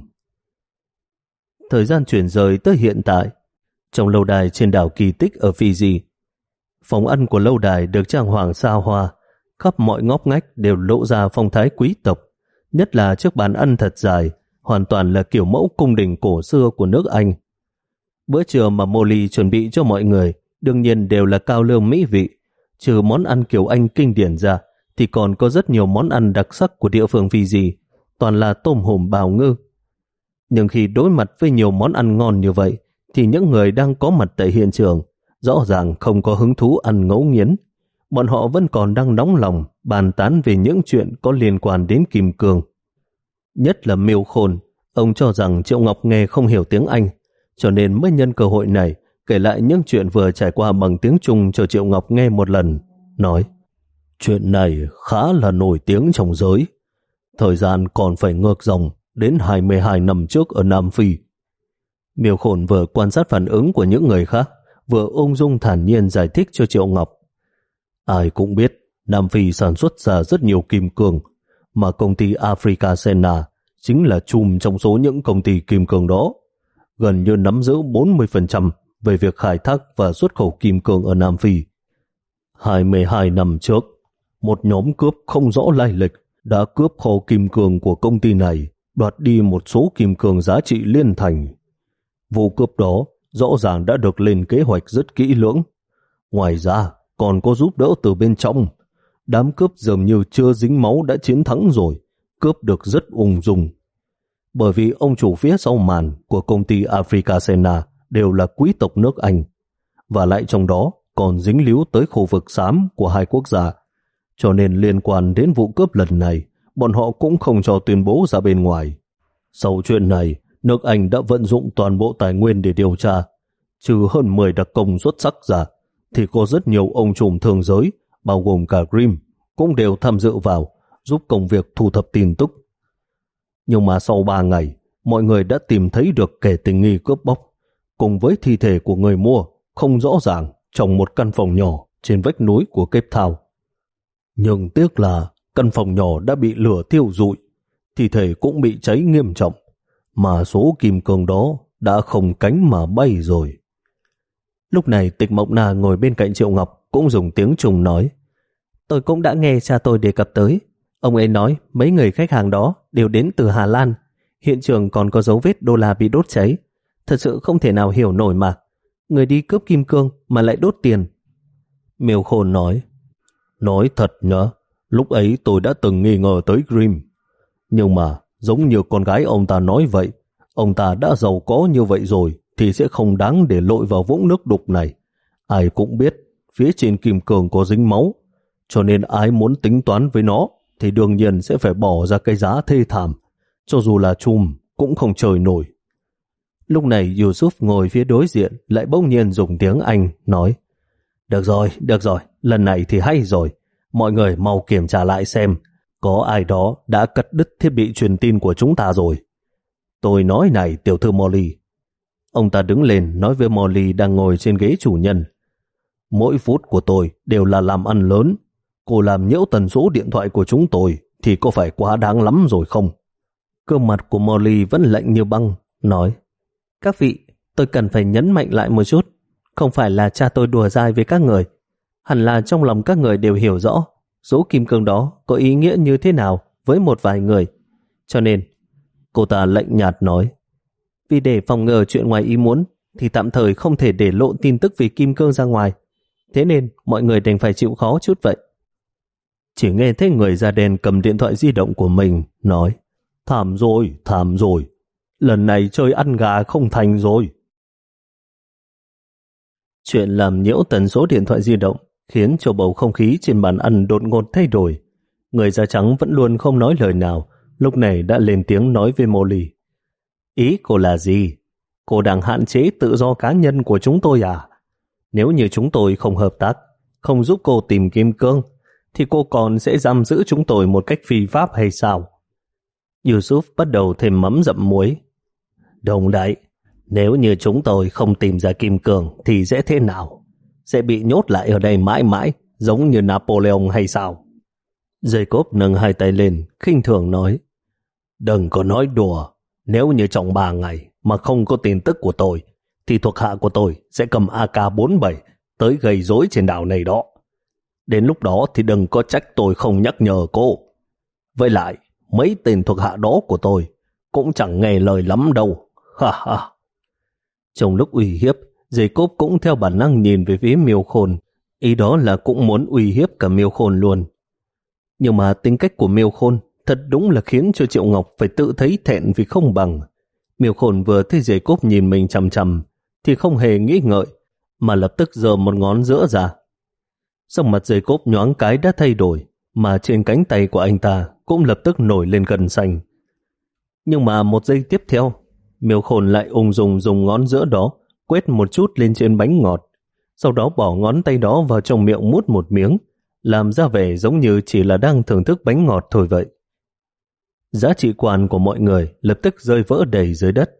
Thời gian chuyển rời tới hiện tại, trong lâu đài trên đảo Kỳ Tích ở Fiji. Phòng ăn của lâu đài được trang hoàng xa hoa, khắp mọi ngóc ngách đều lộ ra phong thái quý tộc, nhất là chiếc bàn ăn thật dài, hoàn toàn là kiểu mẫu cung đình cổ xưa của nước Anh. Bữa trưa mà Molly chuẩn bị cho mọi người đương nhiên đều là cao lương mỹ vị, trừ món ăn kiểu Anh kinh điển ra thì còn có rất nhiều món ăn đặc sắc của địa phương Fiji, toàn là tôm hùm bào ngư. Nhưng khi đối mặt với nhiều món ăn ngon như vậy thì những người đang có mặt tại hiện trường rõ ràng không có hứng thú ăn ngấu nghiến. Bọn họ vẫn còn đang nóng lòng bàn tán về những chuyện có liên quan đến kim cương. Nhất là Miêu Khôn, ông cho rằng Triệu Ngọc Nghê không hiểu tiếng Anh, cho nên mới nhân cơ hội này kể lại những chuyện vừa trải qua bằng tiếng Trung cho Triệu Ngọc nghe một lần, nói: chuyện này khá là nổi tiếng trong giới. Thời gian còn phải ngược dòng đến hai mươi hai năm trước ở Nam Phi. Miêu Khôn vừa quan sát phản ứng của những người khác, vừa ung dung thản nhiên giải thích cho Triệu Ngọc. Ai cũng biết Nam Phi sản xuất ra rất nhiều kim cương, mà công ty Africa Sena chính là chùm trong số những công ty kim cương đó, gần như nắm giữ bốn mươi phần trăm về việc khai thác và xuất khẩu kim cương ở Nam Phi. hai mươi hai năm trước, một nhóm cướp không rõ lai lịch đã cướp kho kim cương của công ty này, đoạt đi một số kim cương giá trị liên thành. Vụ cướp đó rõ ràng đã được lên kế hoạch rất kỹ lưỡng. Ngoài ra, còn có giúp đỡ từ bên trong. Đám cướp dường như chưa dính máu đã chiến thắng rồi, cướp được rất ung dung. Bởi vì ông chủ phía sau màn của công ty Africa Sena đều là quý tộc nước Anh, và lại trong đó còn dính líu tới khu vực xám của hai quốc gia. Cho nên liên quan đến vụ cướp lần này, bọn họ cũng không cho tuyên bố ra bên ngoài. Sau chuyện này, nước Anh đã vận dụng toàn bộ tài nguyên để điều tra. Trừ hơn mười đặc công xuất sắc ra, thì có rất nhiều ông trùm thương giới, bao gồm cả Grimm, cũng đều tham dự vào, giúp công việc thu thập tin tức. Nhưng mà sau ba ngày, mọi người đã tìm thấy được kẻ tình nghi cướp bóc, cùng với thi thể của người mua, không rõ ràng, trong một căn phòng nhỏ trên vách núi của Cape Town. Nhưng tiếc là căn phòng nhỏ đã bị lửa thiêu rụi, thi thể cũng bị cháy nghiêm trọng, mà số kim cương đó đã không cánh mà bay rồi. Lúc này Tịch Mộng Na ngồi bên cạnh Triệu Ngọc cũng dùng tiếng Trung nói: Tôi cũng đã nghe cha tôi đề cập tới. Ông ấy nói mấy người khách hàng đó đều đến từ Hà Lan. Hiện trường còn có dấu vết đô la bị đốt cháy. Thật sự không thể nào hiểu nổi mà. Người đi cướp kim cương mà lại đốt tiền. Miêu Khôn nói: Nói thật nhá, lúc ấy tôi đã từng nghi ngờ tới Grimm. Nhưng mà giống như con gái ông ta nói vậy, ông ta đã giàu có như vậy rồi thì sẽ không đáng để lội vào vũng nước đục này. Ai cũng biết phía trên kim cương có dính máu, cho nên ai muốn tính toán với nó thì đương nhiên sẽ phải bỏ ra cái giá thê thảm, cho dù là chùm cũng không chơi nổi. Lúc này Yusuf ngồi phía đối diện lại bỗng nhiên dùng tiếng Anh nói: Được rồi, được rồi, lần này thì hay rồi. Mọi người mau kiểm tra lại xem có ai đó đã cắt đứt thiết bị truyền tin của chúng ta rồi. Tôi nói này tiểu thư Molly. Ông ta đứng lên nói với Molly đang ngồi trên ghế chủ nhân: Mỗi phút của tôi đều là làm ăn lớn. Cô làm nhiễu tần số điện thoại của chúng tôi thì có phải quá đáng lắm rồi không? Cơ mặt của Molly vẫn lạnh như băng, nói: Các vị, tôi cần phải nhấn mạnh lại một chút. Không phải là cha tôi đùa dai với các người. Hẳn là trong lòng các người đều hiểu rõ số kim cương đó có ý nghĩa như thế nào với một vài người. Cho nên, cô ta lạnh nhạt nói: Vì để phòng ngừa chuyện ngoài ý muốn thì tạm thời không thể để lộ tin tức về kim cương ra ngoài. Thế nên mọi người đành phải chịu khó chút vậy. Chỉ nghe thấy người da đen cầm điện thoại di động của mình nói: Thảm rồi, thảm rồi. Lần này chơi ăn gà không thành rồi. Chuyện làm nhiễu tần số điện thoại di động khiến cho bầu không khí trên bàn ăn đột ngột thay đổi. Người da trắng vẫn luôn không nói lời nào, lúc này đã lên tiếng nói với Molly: Ý cô là gì? Cô đang hạn chế tự do cá nhân của chúng tôi à? Nếu như chúng tôi không hợp tác, không giúp cô tìm kim cương, thì cô còn sẽ giam giữ chúng tôi một cách phi pháp hay sao? Yusuf bắt đầu thêm mắm dặm muối. Đúng đấy, nếu như chúng tôi không tìm ra kim cương thì sẽ thế nào? Sẽ bị nhốt lại ở đây mãi mãi, giống như Napoleon hay sao? Jacob nâng hai tay lên, khinh thường nói: Đừng có nói đùa, nếu như trong ba ngày mà không có tin tức của tôi, thì thuộc hạ của tôi sẽ cầm A K bốn mươi bảy tới gây rối trên đảo này đó. Đến lúc đó thì đừng có trách tôi không nhắc nhở cô. Với lại, mấy tên thuộc hạ đó của tôi cũng chẳng nghe lời lắm đâu. Ha ha. Trong lúc uy hiếp, Jacob cũng theo bản năng nhìn về phía Miêu Khôn, ý đó là cũng muốn uy hiếp cả Miêu Khôn luôn. Nhưng mà tính cách của Miêu Khôn thật đúng là khiến cho Triệu Ngọc phải tự thấy thẹn vì không bằng. Miêu Khôn vừa thấy Jacob nhìn mình chằm chằm thì không hề nghĩ ngợi, mà lập tức giơ một ngón giữa ra. Sắc mặt Jacob nhoáng cái đã thay đổi, mà trên cánh tay của anh ta cũng lập tức nổi lên gân xanh. Nhưng mà một giây tiếp theo, Miêu Khôn lại ung dung dùng ngón giữa đó quét một chút lên trên bánh ngọt, sau đó bỏ ngón tay đó vào trong miệng mút một miếng, làm ra vẻ giống như chỉ là đang thưởng thức bánh ngọt thôi vậy. Giá trị quan của mọi người lập tức rơi vỡ đầy dưới đất.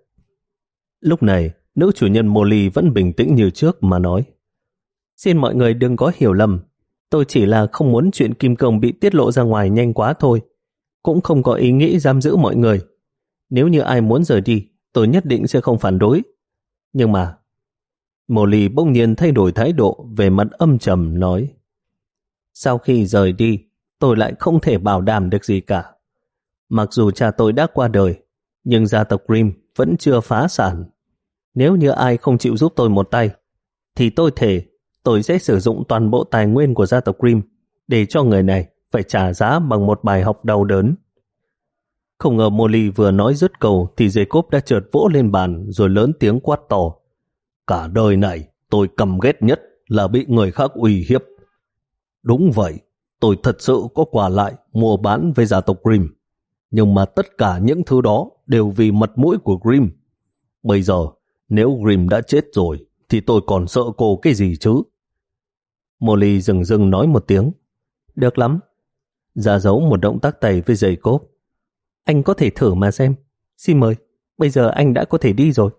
Lúc này, nữ chủ nhân Molly vẫn bình tĩnh như trước mà nói: Xin mọi người đừng có hiểu lầm, tôi chỉ là không muốn chuyện kim cương bị tiết lộ ra ngoài nhanh quá thôi, cũng không có ý nghĩ giam giữ mọi người. Nếu như ai muốn rời đi, tôi nhất định sẽ không phản đối. Nhưng mà, Molly bỗng nhiên thay đổi thái độ, về mặt âm trầm nói: Sau khi rời đi, tôi lại không thể bảo đảm được gì cả. Mặc dù cha tôi đã qua đời, nhưng gia tộc Grimm vẫn chưa phá sản. Nếu như ai không chịu giúp tôi một tay, thì tôi thề tôi sẽ sử dụng toàn bộ tài nguyên của gia tộc Grimm để cho người này phải trả giá bằng một bài học đau đớn. Không ngờ Molly vừa nói dứt câu thì Jacob đã chợt vỗ lên bàn rồi lớn tiếng quát to: Cả đời này tôi căm ghét nhất là bị người khác uy hiếp. Đúng vậy, tôi thật sự có qua lại mua bán với gia tộc Grimm, nhưng mà tất cả những thứ đó đều vì mặt mũi của Grimm. Bây giờ nếu Grimm đã chết rồi thì tôi còn sợ cô cái gì chứ? Molly dừng dừng nói một tiếng: Được lắm. Ra dấu một động tác tay với Jacob: Anh có thể thử mà xem. Xin mời, bây giờ anh đã có thể đi rồi.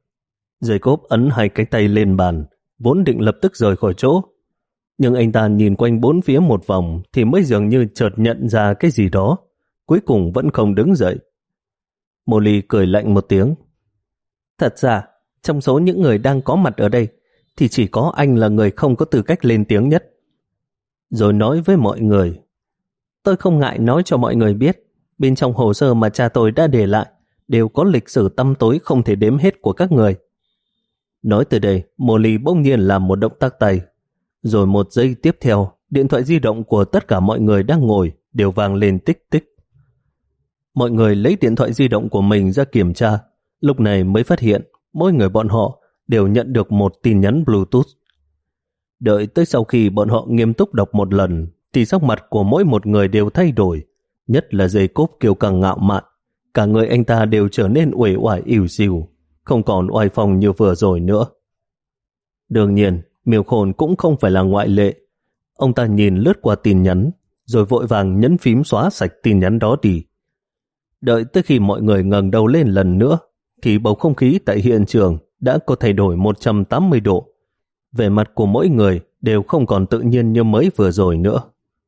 Jacob ấn hai cái tay lên bàn, vốn định lập tức rời khỏi chỗ. Nhưng anh ta nhìn quanh bốn phía một vòng thì mới dường như chợt nhận ra cái gì đó, cuối cùng vẫn không đứng dậy. Molly cười lạnh một tiếng: Thật ra, trong số những người đang có mặt ở đây, thì chỉ có anh là người không có tư cách lên tiếng nhất. Rồi nói với mọi người: Tôi không ngại nói cho mọi người biết, bên trong hồ sơ mà cha tôi đã để lại đều có lịch sử tăm tối không thể đếm hết của các người. Nói từ đây, Molly bỗng nhiên làm một động tác tay. Rồi một giây tiếp theo, điện thoại di động của tất cả mọi người đang ngồi đều vang lên tích tích. Mọi người lấy điện thoại di động của mình ra kiểm tra, lúc này mới phát hiện mỗi người bọn họ đều nhận được một tin nhắn Bluetooth. Đợi tới sau khi bọn họ nghiêm túc đọc một lần thì sắc mặt của mỗi một người đều thay đổi, nhất là Jacob kiêu căng ngạo mạn. Cả người anh ta đều trở nên uể oải ỉu xìu, không còn oai phong như vừa rồi nữa. Đương nhiên, Miêu Khôn cũng không phải là ngoại lệ. Ông ta nhìn lướt qua tin nhắn, rồi vội vàng nhấn phím xóa sạch tin nhắn đó đi. Đợi tới khi mọi người ngẩng đầu lên lần nữa, thì bầu không khí tại hiện trường đã có thay đổi một trăm tám mươi độ. Vẻ mặt của mỗi người đều không còn tự nhiên như mới vừa rồi nữa.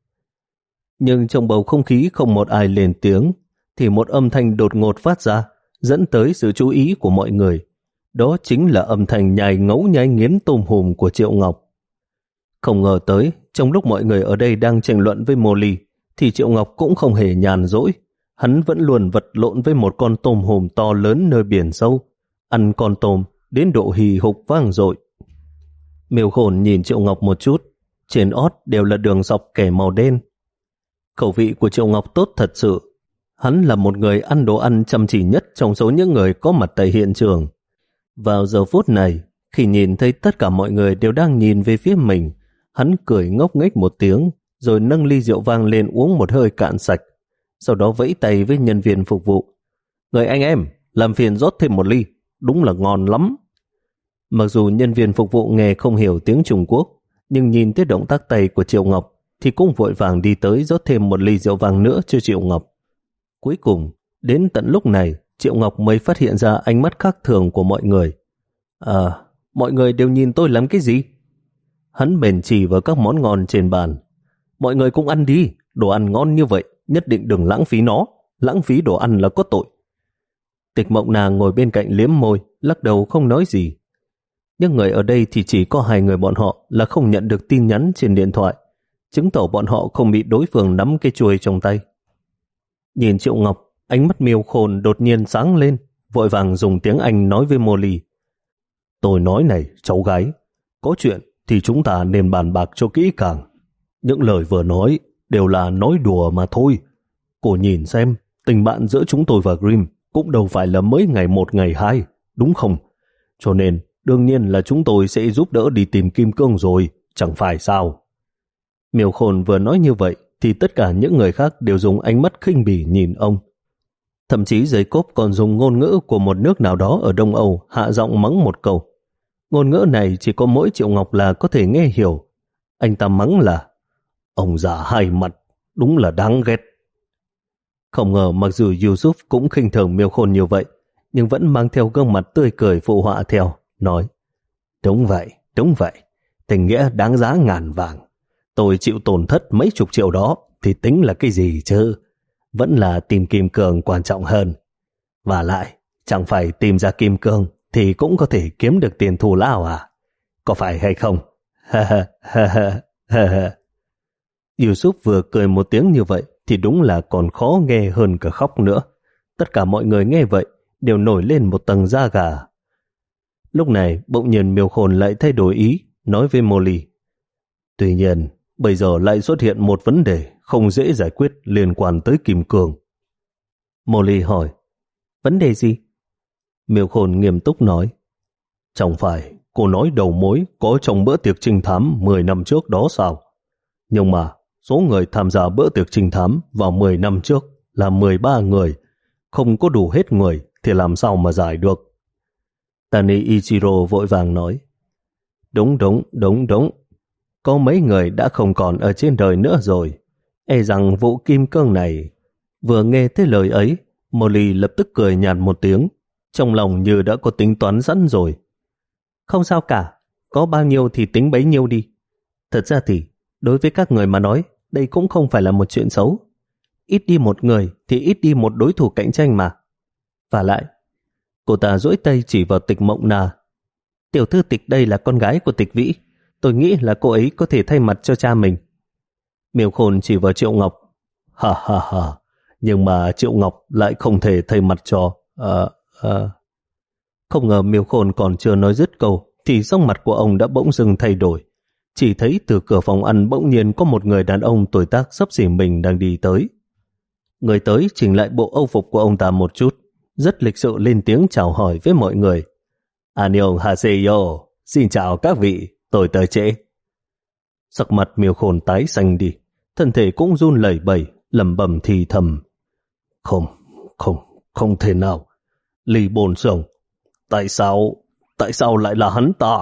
Nhưng trong bầu không khí không một ai lên tiếng, thì một âm thanh đột ngột phát ra, dẫn tới sự chú ý của mọi người. Đó chính là âm thanh nhai ngấu nhai nghiến tôm hùm của Triệu Ngọc. Không ngờ tới, trong lúc mọi người ở đây đang tranh luận với Molly, thì Triệu Ngọc cũng không hề nhàn rỗi. Hắn vẫn luôn vật lộn với một con tôm hùm to lớn nơi biển sâu, ăn con tôm đến độ hì hục vang dội. Miêu Khôn nhìn Triệu Ngọc một chút, trên ót đều là đường dọc kẻ màu đen. Khẩu vị của Triệu Ngọc tốt thật sự. Hắn là một người ăn đồ ăn chăm chỉ nhất trong số những người có mặt tại hiện trường. Vào giờ phút này, khi nhìn thấy tất cả mọi người đều đang nhìn về phía mình, hắn cười ngốc nghếch một tiếng, rồi nâng ly rượu vang lên uống một hơi cạn sạch. Sau đó vẫy tay với nhân viên phục vụ: Người anh em, làm phiền rót thêm một ly, đúng là ngon lắm. Mặc dù nhân viên phục vụ nghe không hiểu tiếng Trung Quốc, nhưng nhìn thấy động tác tay của Triệu Ngọc thì cũng vội vàng đi tới rót thêm một ly rượu vang nữa cho Triệu Ngọc. Cuối cùng, đến tận lúc này, Triệu Ngọc mới phát hiện ra ánh mắt khác thường của mọi người. À, mọi người đều nhìn tôi làm cái gì? Hắn bền chỉ vào các món ngon trên bàn. Mọi người cũng ăn đi, đồ ăn ngon như vậy, nhất định đừng lãng phí nó, lãng phí đồ ăn là có tội. Tịch Mộng Nàng ngồi bên cạnh liếm môi, lắc đầu không nói gì. Nhưng người ở đây thì chỉ có hai người bọn họ là không nhận được tin nhắn trên điện thoại, chứng tỏ bọn họ không bị đối phương nắm cái chuôi trong tay. Nhìn Triệu Ngọc, ánh mắt Miêu Khôn đột nhiên sáng lên, vội vàng dùng tiếng Anh nói với Molly: Tôi nói này, cháu gái, có chuyện thì chúng ta nên bàn bạc cho kỹ càng. Những lời vừa nói đều là nói đùa mà thôi. Cô nhìn xem, tình bạn giữa chúng tôi và Grimm cũng đâu phải là mới ngày một ngày hai, đúng không? Cho nên, đương nhiên là chúng tôi sẽ giúp đỡ đi tìm Kim Cương rồi, chẳng phải sao? Miêu Khôn vừa nói như vậy, thì tất cả những người khác đều dùng ánh mắt khinh bỉ nhìn ông. Thậm chí Jacob còn dùng ngôn ngữ của một nước nào đó ở Đông Âu hạ giọng mắng một câu. Ngôn ngữ này chỉ có mỗi Triệu Ngọc là có thể nghe hiểu. Anh ta mắng là: Ông già hai mặt, đúng là đáng ghét. Không ngờ mặc dù Yusuf cũng khinh thường Miêu Khôn như vậy, nhưng vẫn mang theo gương mặt tươi cười phụ họa theo, nói: Đúng vậy, đúng vậy, tình nghĩa đáng giá ngàn vàng. Tôi chịu tổn thất mấy chục triệu đó thì tính là cái gì chứ? Vẫn là tìm Kim Cương quan trọng hơn. Và lại, chẳng phải tìm ra Kim Cương thì cũng có thể kiếm được tiền thù lao à? có phải hay không? Ha ha ha ha ha ha. Yusuf vừa cười một tiếng như vậy thì đúng là còn khó nghe hơn cả khóc nữa. Tất cả mọi người nghe vậy đều nổi lên một tầng da gà. Lúc này bỗng nhiên Miêu Khôn lại thay đổi ý, nói với Molly. Tuy nhiên, bây giờ lại xuất hiện một vấn đề không dễ giải quyết liên quan tới kim cương. Molly hỏi, vấn đề gì? Miêu Khôn nghiêm túc nói, chẳng phải cô nói đầu mối có trong bữa tiệc trinh thám mười năm trước đó sao? Nhưng mà số người tham gia bữa tiệc trinh thám vào mười năm trước là mười ba người, không có đủ hết người thì làm sao mà giải được? Tani Ichiro vội vàng nói, đúng đúng đúng đúng, có mấy người đã không còn ở trên đời nữa rồi. E rằng vụ kim cương này. Vừa nghe thấy lời ấy, Molly lập tức cười nhạt một tiếng, trong lòng như đã có tính toán sẵn rồi. Không sao cả, có bao nhiêu thì tính bấy nhiêu đi. Thật ra thì, đối với các người mà nói, đây cũng không phải là một chuyện xấu. Ít đi một người thì ít đi một đối thủ cạnh tranh mà. Và lại, cô ta duỗi tay chỉ vào Tịch Mộng Na. Tiểu thư Tịch đây là con gái của Tịch Vĩ. Tôi nghĩ là cô ấy có thể thay mặt cho cha mình. Miêu Khôn chỉ vào Triệu Ngọc. Ha ha ha, nhưng mà Triệu Ngọc lại không thể thay mặt cho... À, à. Không ngờ Miêu Khôn còn chưa nói dứt câu thì sắc mặt của ông đã bỗng dưng thay đổi. Chỉ thấy từ cửa phòng ăn bỗng nhiên có một người đàn ông tuổi tác xấp xỉ mình đang đi tới. Người tới chỉnh lại bộ âu phục của ông ta một chút, rất lịch sự lên tiếng chào hỏi với mọi người. Annyeonghaseyo, xin chào các vị, tôi tới trễ. Sắc mặt Miêu Khôn tái xanh đi, thân thể cũng run lẩy bẩy, lẩm bẩm thì thầm. Không, không, không thể nào. Lý Bồn Sông, tại sao, tại sao lại là hắn ta?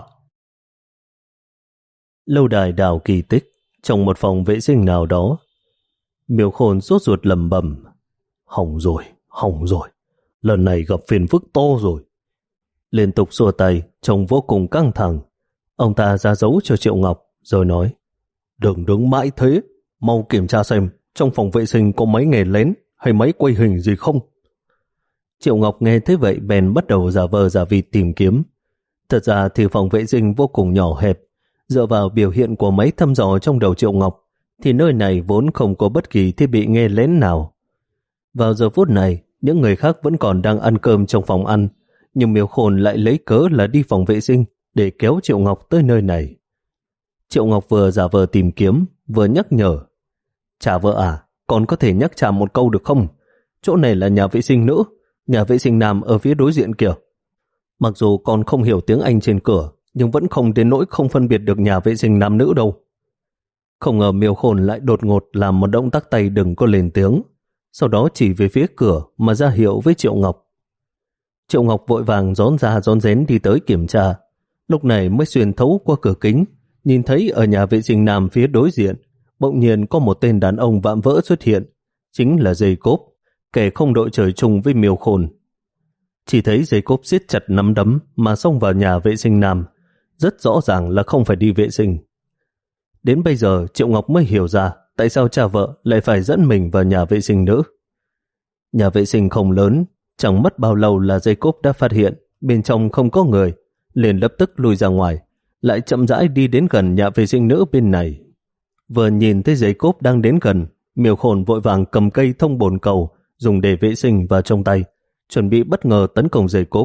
Lâu đài Đào Kỳ Tích, trong một phòng vệ sinh nào đó. Miêu Khôn sốt ruột lẩm bẩm. Hỏng rồi, hỏng rồi, lần này gặp phiền phức to rồi. Liên tục xua tay, trông vô cùng căng thẳng. Ông ta ra dấu cho Triệu Ngọc, rồi nói, đừng đứng mãi thế, mau kiểm tra xem trong phòng vệ sinh có máy nghe lén hay máy quay hình gì không. Triệu Ngọc nghe thế vậy bèn bắt đầu giả vờ giả vịt tìm kiếm. Thật ra thì phòng vệ sinh vô cùng nhỏ hẹp. Dựa vào biểu hiện của máy thăm dò trong đầu Triệu Ngọc thì nơi này vốn không có bất kỳ thiết bị nghe lén nào. Vào giờ phút này, những người khác vẫn còn đang ăn cơm trong phòng ăn, nhưng Miêu Khôn lại lấy cớ là đi phòng vệ sinh để kéo Triệu Ngọc tới nơi này. Triệu Ngọc vừa giả vờ tìm kiếm, vừa nhắc nhở. Chà vợ à, còn có thể nhắc chà một câu được không? Chỗ này là nhà vệ sinh nữ, nhà vệ sinh nam ở phía đối diện kìa. Mặc dù con không hiểu tiếng Anh trên cửa, nhưng vẫn không đến nỗi không phân biệt được nhà vệ sinh nam nữ đâu. Không ngờ Miêu Khôn lại đột ngột làm một động tác tay đừng có lên tiếng, sau đó chỉ về phía cửa mà ra hiệu với Triệu Ngọc. Triệu Ngọc vội vàng rón ra rón rén đi tới kiểm tra, lúc này mới xuyên thấu qua cửa kính, nhìn thấy ở nhà vệ sinh nam phía đối diện, bỗng nhiên có một tên đàn ông vạm vỡ xuất hiện, chính là Jacob, kẻ không đội trời chung với Miêu Khôn. Chỉ thấy Jacob siết chặt nắm đấm mà xông vào nhà vệ sinh nam, rất rõ ràng là không phải đi vệ sinh. Đến bây giờ Triệu Ngọc mới hiểu ra tại sao cha vợ lại phải dẫn mình vào nhà vệ sinh nữ. Nhà vệ sinh không lớn, chẳng mất bao lâu là Jacob đã phát hiện bên trong không có người, liền lập tức lùi ra ngoài, lại chậm rãi đi đến gần nhà vệ sinh nữ bên này. Vừa nhìn thấy Jacob đang đến gần, Miêu Khôn vội vàng cầm cây thông bồn cầu dùng để vệ sinh vào trong tay, chuẩn bị bất ngờ tấn công Jacob.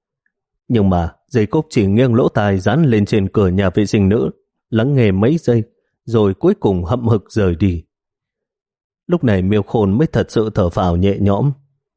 Nhưng mà Jacob chỉ nghiêng lỗ tai dán lên trên cửa nhà vệ sinh nữ, lắng nghe mấy giây, rồi cuối cùng hậm hực rời đi. Lúc này Miêu Khôn mới thật sự thở phào nhẹ nhõm.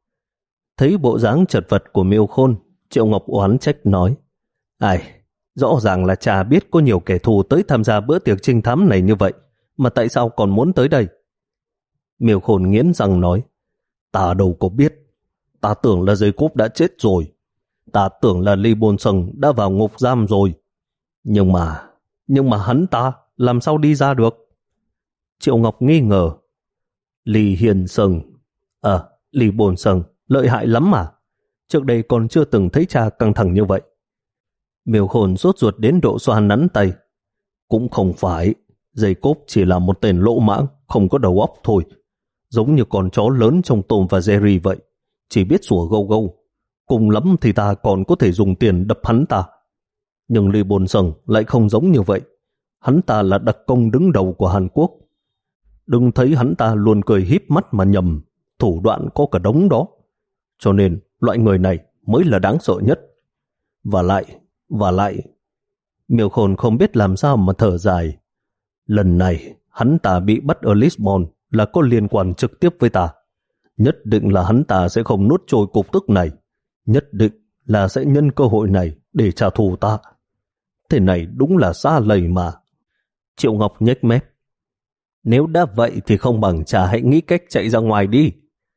Thấy bộ dáng chật vật của Miêu Khôn, Triệu Ngọc oán trách nói, ai, rõ ràng là cha biết có nhiều kẻ thù tới tham gia bữa tiệc trinh thám này như vậy, mà tại sao còn muốn tới đây? Miêu Khôn nghiến răng nói, ta đâu có biết, ta tưởng là Jacob đã chết rồi, ta tưởng là Lee Bôn Sung đã vào ngục giam rồi, nhưng mà, nhưng mà hắn ta làm sao đi ra được? Triệu Ngọc nghi ngờ, Lee Hiền Sung, à, Lee Bôn Sung lợi hại lắm mà, trước đây còn chưa từng thấy cha căng thẳng như vậy. Miêu Khôn sốt ruột đến độ xoa nắn tay, cũng không phải, Jacob chỉ là một tên lỗ mãng, không có đầu óc thôi, giống như con chó lớn trong Tom và Jerry vậy, chỉ biết sủa gâu gâu, cùng lắm thì ta còn có thể dùng tiền đập hắn ta. Nhưng Lee Bôn Sung lại không giống như vậy. Hắn ta là đặc công đứng đầu của Hàn Quốc. Đừng thấy hắn ta luôn cười híp mắt mà nhầm, thủ đoạn có cả đống đó. Cho nên loại người này mới là đáng sợ nhất. Và lại, và lại, Miêu Khôn không biết làm sao mà thở dài. Lần này hắn ta bị bắt ở Lisbon là có liên quan trực tiếp với ta. Nhất định là hắn ta sẽ không nuốt trôi cục tức này. Nhất định là sẽ nhân cơ hội này để trả thù ta. Thế này đúng là xa lầy mà. Triệu Ngọc nhếch mép. Nếu đã vậy thì không bằng cha hãy nghĩ cách chạy ra ngoài đi.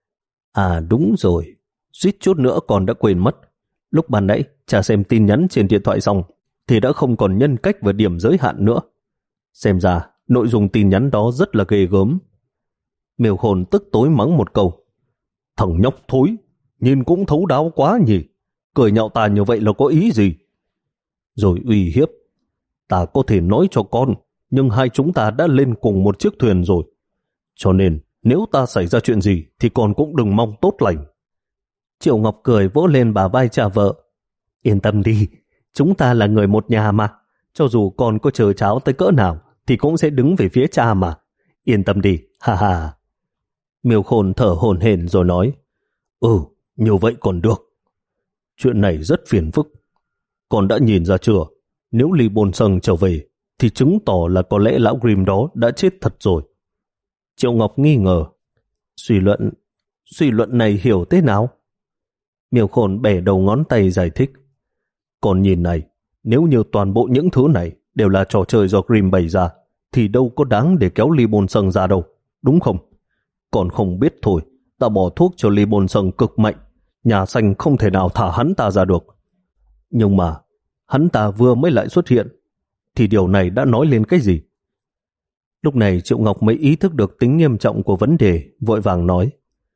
À đúng rồi, suýt chút nữa còn đã quên mất. Lúc ban nãy cha xem tin nhắn trên điện thoại xong thì đã không còn nhân cách và điểm giới hạn nữa. Xem ra nội dung tin nhắn đó rất là ghê gớm. Miêu Khôn tức tối mắng một câu. Thằng nhóc thối, nhìn cũng thấu đáo quá nhỉ. Cười nhạo ta như vậy là có ý gì? Rồi uy hiếp. Ta có thể nói cho con, nhưng hai chúng ta đã lên cùng một chiếc thuyền rồi. Cho nên nếu ta xảy ra chuyện gì thì con cũng đừng mong tốt lành. Triệu Ngọc cười vỗ lên bà vai cha vợ. Yên tâm đi, chúng ta là người một nhà mà. Cho dù con có chờ cháo tới cỡ nào thì cũng sẽ đứng về phía cha mà. Yên tâm đi, ha ha. Miêu Khôn thở hổn hển rồi nói. Ừ, như vậy còn được. Chuyện này rất phiền phức. Con đã nhìn ra chưa? Nếu Lee Bôn Sung trở về thì chứng tỏ là có lẽ lão Grimm đó đã chết thật rồi. Triệu Ngọc nghi ngờ. Suy luận, suy luận này hiểu thế nào? Miêu Khôn bẻ đầu ngón tay giải thích. Còn nhìn này, nếu như toàn bộ những thứ này đều là trò chơi do Grimm bày ra, thì đâu có đáng để kéo Lee Bôn Sung ra đâu, đúng không? Còn không biết thôi, ta bỏ thuốc cho Lee Bôn Sung cực mạnh, nhà xanh không thể nào thả hắn ta ra được. Nhưng mà, hắn ta vừa mới lại xuất hiện, thì điều này đã nói lên cái gì? Lúc này Triệu Ngọc mới ý thức được tính nghiêm trọng của vấn đề, vội vàng nói.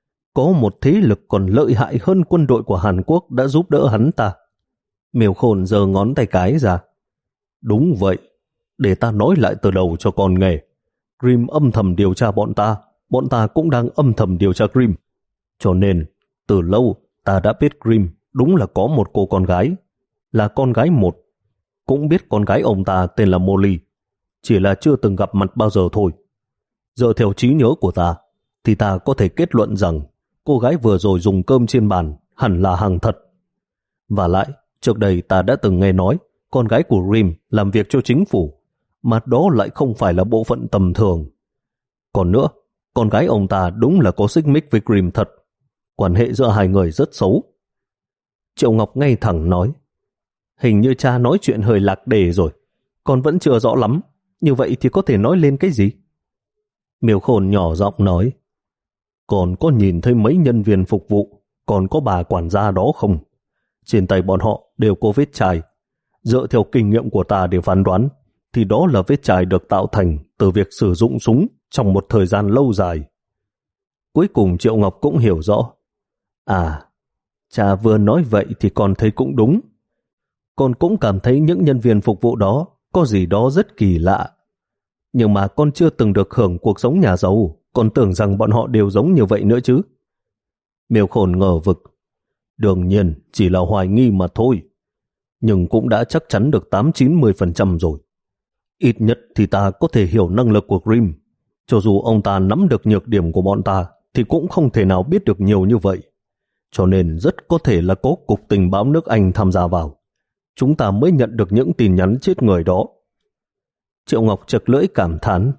Có một thế lực còn lợi hại hơn quân đội của Hàn Quốc đã giúp đỡ hắn ta. Miêu Khôn giơ ngón tay cái ra. Đúng vậy, để ta nói lại từ đầu cho con nghe. Grimm âm thầm điều tra bọn ta, bọn ta cũng đang âm thầm điều tra Grimm. Cho nên, từ lâu ta đã biết Grimm đúng là có một cô con gái, là con gái một. Cũng biết con gái ông ta tên là Molly, chỉ là chưa từng gặp mặt bao giờ thôi. Giờ theo trí nhớ của ta, thì ta có thể kết luận rằng cô gái vừa rồi dùng cơm trên bàn hẳn là hàng thật. Và lại, trước đây ta đã từng nghe nói con gái của Grimm làm việc cho chính phủ, mà đó lại không phải là bộ phận tầm thường. Còn nữa, con gái ông ta đúng là có xích mích với Grimm thật. Quan hệ giữa hai người rất xấu. Triệu Ngọc ngay thẳng nói. Hình như cha nói chuyện hơi lạc đề rồi, con vẫn chưa rõ lắm. Như vậy thì có thể nói lên cái gì? Miêu Khôn nhỏ giọng nói. Còn có nhìn thấy mấy nhân viên phục vụ, còn có bà quản gia đó không? Trên tay bọn họ đều có vết chai. Dựa theo kinh nghiệm của ta để phán đoán, thì đó là vết chai được tạo thành từ việc sử dụng súng trong một thời gian lâu dài. Cuối cùng Triệu Ngọc cũng hiểu rõ. À, cha vừa nói vậy thì con thấy cũng đúng. Con cũng cảm thấy những nhân viên phục vụ đó có gì đó rất kỳ lạ. Nhưng mà con chưa từng được hưởng cuộc sống nhà giàu, con tưởng rằng bọn họ đều giống như vậy nữa chứ. Miêu Khôn ngờ vực. Đương nhiên chỉ là hoài nghi mà thôi. Nhưng cũng đã chắc chắn được tám chín mươi phần trăm rồi. Ít nhất thì ta có thể hiểu năng lực của Grimm. Cho dù ông ta nắm được nhược điểm của bọn ta thì cũng không thể nào biết được nhiều như vậy. Cho nên rất có thể là có cục tình báo nước Anh tham gia vào. Chúng ta mới nhận được những tin nhắn chết người đó. Triệu Ngọc chật lưỡi cảm thán.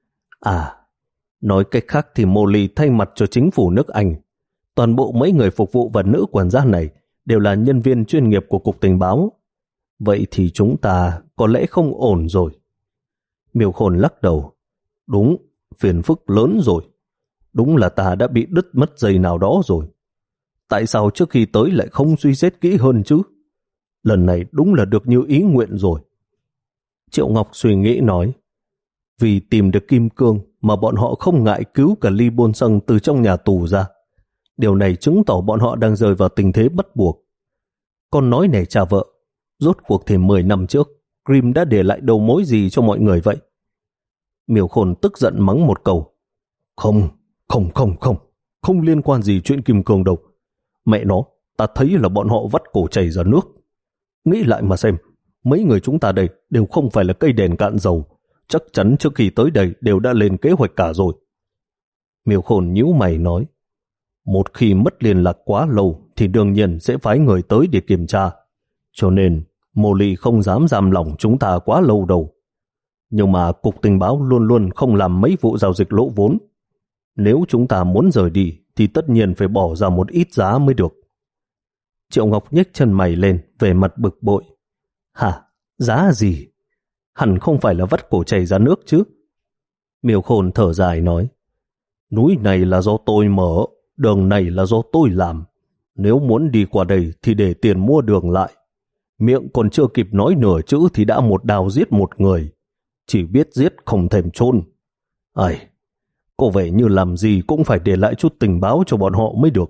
À, nói cách khác thì Molly thay mặt cho chính phủ nước Anh. Toàn bộ mấy người phục vụ và nữ quản gia này đều là nhân viên chuyên nghiệp của cục tình báo. Vậy thì chúng ta có lẽ không ổn rồi. Miêu Khôn lắc đầu. Đúng, phiền phức lớn rồi. Đúng là ta đã bị đứt mất dây nào đó rồi. Tại sao trước khi tới lại không suy xét kỹ hơn chứ? Lần này đúng là được như ý nguyện rồi. Triệu Ngọc suy nghĩ nói. Vì tìm được kim cương mà bọn họ không ngại cứu cả Lee Bôn Sung từ trong nhà tù ra. Điều này chứng tỏ bọn họ đang rơi vào tình thế bắt buộc. Con nói này cha vợ, rốt cuộc thì mười năm trước, Grimm đã để lại đầu mối gì cho mọi người vậy? Miêu Khôn tức giận mắng một câu. Không, không, không, không, không liên quan gì chuyện kim cương đâu. Mẹ nó, ta thấy là bọn họ vắt cổ chảy ra nước. Nghĩ lại mà xem, mấy người chúng ta đây đều không phải là cây đèn cạn dầu, chắc chắn trước khi tới đây đều đã lên kế hoạch cả rồi. Miêu Khôn nhíu mày nói, một khi mất liên lạc quá lâu thì đương nhiên sẽ phái người tới để kiểm tra, cho nên Mộ Ly không dám giam lỏng chúng ta quá lâu đâu. Nhưng mà cục tình báo luôn luôn không làm mấy vụ giao dịch lỗ vốn. Nếu chúng ta muốn rời đi thì tất nhiên phải bỏ ra một ít giá mới được. Triệu Ngọc nhếch chân mày lên, về mặt bực bội. Hả? Giá gì? Hẳn không phải là vắt cổ chảy ra nước chứ? Miêu Khôn thở dài nói, núi này là do tôi mở, đường này là do tôi làm. Nếu muốn đi qua đây thì để tiền mua đường lại. Miệng còn chưa kịp nói nửa chữ thì đã một đao giết một người. Chỉ biết giết không thèm chôn. Ai, có vẻ như làm gì cũng phải để lại chút tình báo cho bọn họ mới được.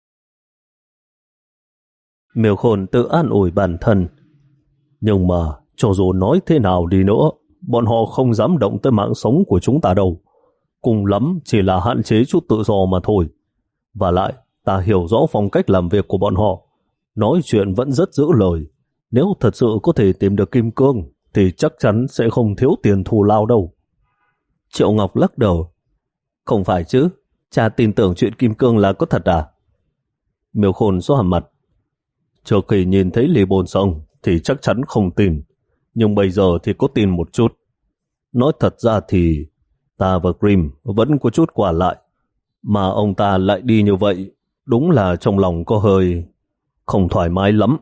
Miêu Khôn tự an ủi bản thân. Nhưng mà cho dù nói thế nào đi nữa, bọn họ không dám động tới mạng sống của chúng ta đâu. Cùng lắm chỉ là hạn chế chút tự do mà thôi. Và lại, ta hiểu rõ phong cách làm việc của bọn họ. Nói chuyện vẫn rất giữ lời. Nếu thật sự có thể tìm được kim cương, thì chắc chắn sẽ không thiếu tiền thù lao đâu. Triệu Ngọc lắc đầu. Không phải chứ, cha tin tưởng chuyện kim cương là có thật à? Miêu Khôn xoa mặt. Trước khi nhìn thấy Lý Bồn Sông thì chắc chắn không tin, nhưng bây giờ thì có tin một chút. Nói thật ra thì ta và Grimm vẫn có chút quả lại, mà ông ta lại đi như vậy, đúng là trong lòng có hơi không thoải mái lắm.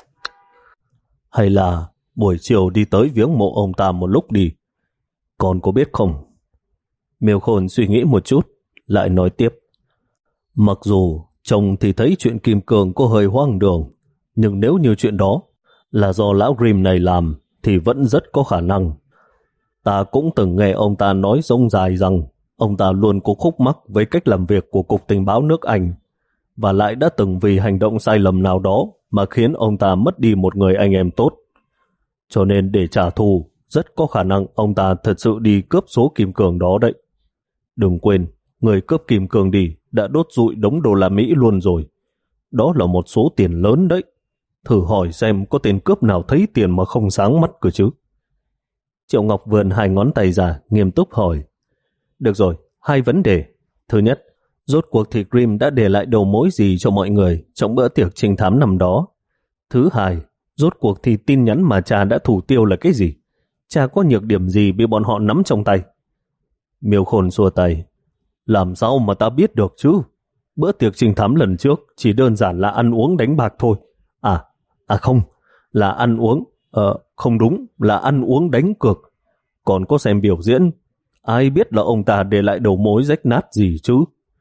Hay là buổi chiều đi tới viếng mộ ông ta một lúc đi. Con có biết không? Miêu Khôn suy nghĩ một chút, lại nói tiếp. Mặc dù chồng thì thấy chuyện kim cương có hơi hoang đường, nhưng nếu như chuyện đó là do lão Grimm này làm thì vẫn rất có khả năng. Ta cũng từng nghe ông ta nói rông dài rằng ông ta luôn có khúc mắc với cách làm việc của Cục Tình báo nước Anh, và lại đã từng vì hành động sai lầm nào đó mà khiến ông ta mất đi một người anh em tốt. Cho nên để trả thù, rất có khả năng ông ta thật sự đi cướp số kim cương đó đấy. Đừng quên, người cướp kim cương đi đã đốt rụi đống đô la Mỹ luôn rồi. Đó là một số tiền lớn đấy. Thử hỏi xem có tên cướp nào thấy tiền mà không sáng mắt cơ chứ. Triệu Ngọc vươn hai ngón tay ra, nghiêm túc hỏi. Được rồi, hai vấn đề. Thứ nhất, rốt cuộc thì Grimm đã để lại đầu mối gì cho mọi người trong bữa tiệc trinh thám năm đó? Thứ hai, rốt cuộc thì tin nhắn mà cha đã thủ tiêu là cái gì? Cha có nhược điểm gì bị bọn họ nắm trong tay? Miêu Khôn xua tay. Làm sao mà ta biết được chứ? Bữa tiệc trinh thám lần trước chỉ đơn giản là ăn uống đánh bạc thôi. À, à không, là ăn uống, ờ, không đúng, là ăn uống đánh cược. Còn có xem biểu diễn, ai biết là ông ta để lại đầu mối rách nát gì chứ?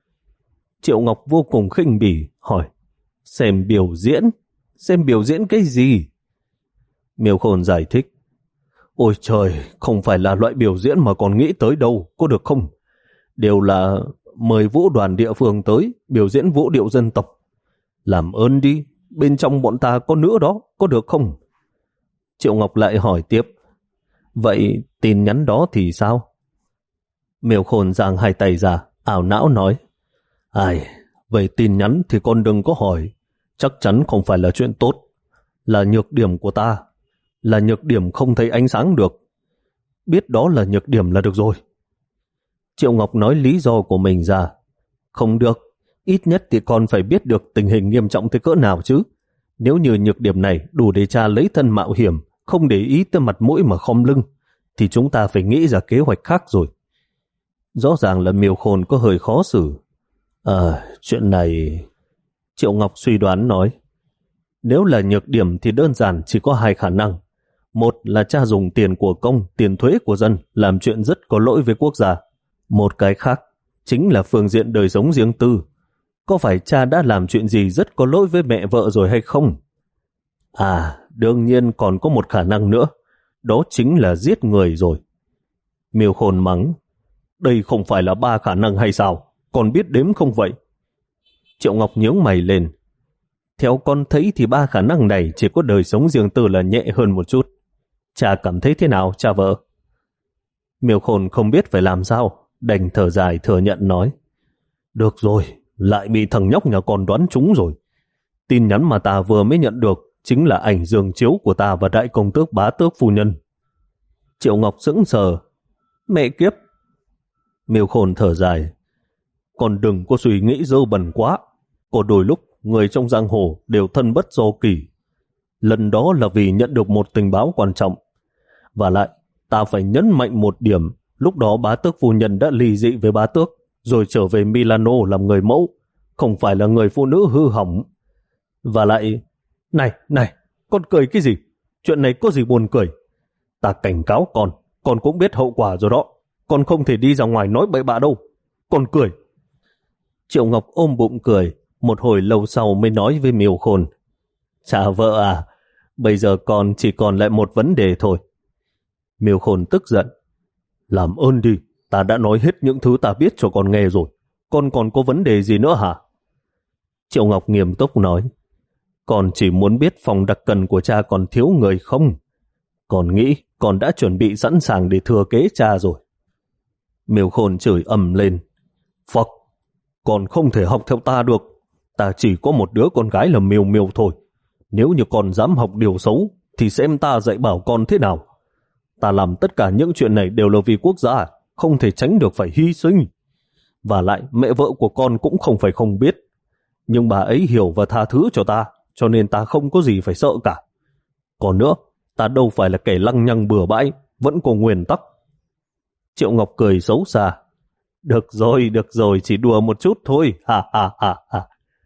Triệu Ngọc vô cùng khinh bỉ, hỏi, xem biểu diễn? Xem biểu diễn cái gì? Miêu Khôn giải thích, ôi trời, không phải là loại biểu diễn mà còn nghĩ tới đâu, có được không? Đều là mời vũ đoàn địa phương tới biểu diễn vũ điệu dân tộc. Làm ơn đi, bên trong bọn ta có nữa đó, có được không? Triệu Ngọc lại hỏi tiếp, vậy tin nhắn đó thì sao? Miêu Khôn giang hai tay ra, ảo não nói, ai, về tin nhắn thì con đừng có hỏi, chắc chắn không phải là chuyện tốt, là nhược điểm của ta, là nhược điểm không thấy ánh sáng được. Biết đó là nhược điểm là được rồi. Triệu Ngọc nói lý do của mình ra. Không được, ít nhất thì con phải biết được tình hình nghiêm trọng tới cỡ nào chứ. Nếu như nhược điểm này đủ để cha lấy thân mạo hiểm, không để ý tới mặt mũi mà khom lưng, thì chúng ta phải nghĩ ra kế hoạch khác rồi. Rõ ràng là Miêu Khôn có hơi khó xử. À, chuyện này... Triệu Ngọc suy đoán nói, nếu là nhược điểm thì đơn giản chỉ có hai khả năng. Một là cha dùng tiền của công, tiền thuế của dân làm chuyện rất có lỗi với quốc gia. Một cái khác chính là phương diện đời sống riêng tư. Có phải cha đã làm chuyện gì rất có lỗi với mẹ vợ rồi hay không? À, đương nhiên còn có một khả năng nữa. Đó chính là giết người rồi. Miêu Khôn mắng, đây không phải là ba khả năng hay sao? Còn biết đếm không vậy? Triệu Ngọc nhướng mày lên. Theo con thấy thì ba khả năng này chỉ có đời sống riêng tư là nhẹ hơn một chút. Cha cảm thấy thế nào, cha vợ? Miêu Khôn không biết phải làm sao, đành thở dài thừa nhận nói, được rồi, lại bị thằng nhóc nhà con đoán trúng rồi. Tin nhắn mà ta vừa mới nhận được chính là ảnh giường chiếu của ta và đại công tước bá tước phu nhân. Triệu Ngọc sững sờ. Mẹ kiếp! Miêu Khôn thở dài. Còn đừng có suy nghĩ dơ bẩn quá. Có đôi lúc người trong giang hồ đều thân bất do kỳ. Lần đó là vì nhận được một tình báo quan trọng. Và lại, ta phải nhấn mạnh một điểm. Lúc đó bá tước phu nhân đã ly dị với bá tước, rồi trở về Milano làm người mẫu, không phải là người phụ nữ hư hỏng. Và lại, này, này, con cười cái gì? Chuyện này có gì buồn cười? Ta cảnh cáo con, con cũng biết hậu quả rồi đó. Con không thể đi ra ngoài nói bậy bạ đâu. Con cười. Triệu Ngọc ôm bụng cười, một hồi lâu sau mới nói với Miêu Khôn. Chà vợ à, bây giờ con chỉ còn lại một vấn đề thôi. Miêu Khôn tức giận. Làm ơn đi, ta đã nói hết những thứ ta biết cho con nghe rồi. Con còn có vấn đề gì nữa hả? Triệu Ngọc nghiêm túc nói. Con chỉ muốn biết phòng đặc cần của cha còn thiếu người không? Con nghĩ con đã chuẩn bị sẵn sàng để thừa kế cha rồi. Miêu Khôn chửi ầm lên. Phật, con không thể học theo ta được. Ta chỉ có một đứa con gái là Miêu Miêu thôi. Nếu như con dám học điều xấu, thì xem ta dạy bảo con thế nào. Ta làm tất cả những chuyện này đều là vì quốc gia, không thể tránh được phải hy sinh. Và lại mẹ vợ của con cũng không phải không biết. Nhưng bà ấy hiểu và tha thứ cho ta, cho nên ta không có gì phải sợ cả. Còn nữa, ta đâu phải là kẻ lăng nhăng bừa bãi, vẫn có nguyên tắc. Triệu Ngọc cười xấu xa. Được rồi, được rồi, chỉ đùa một chút thôi, ha ha ha ha.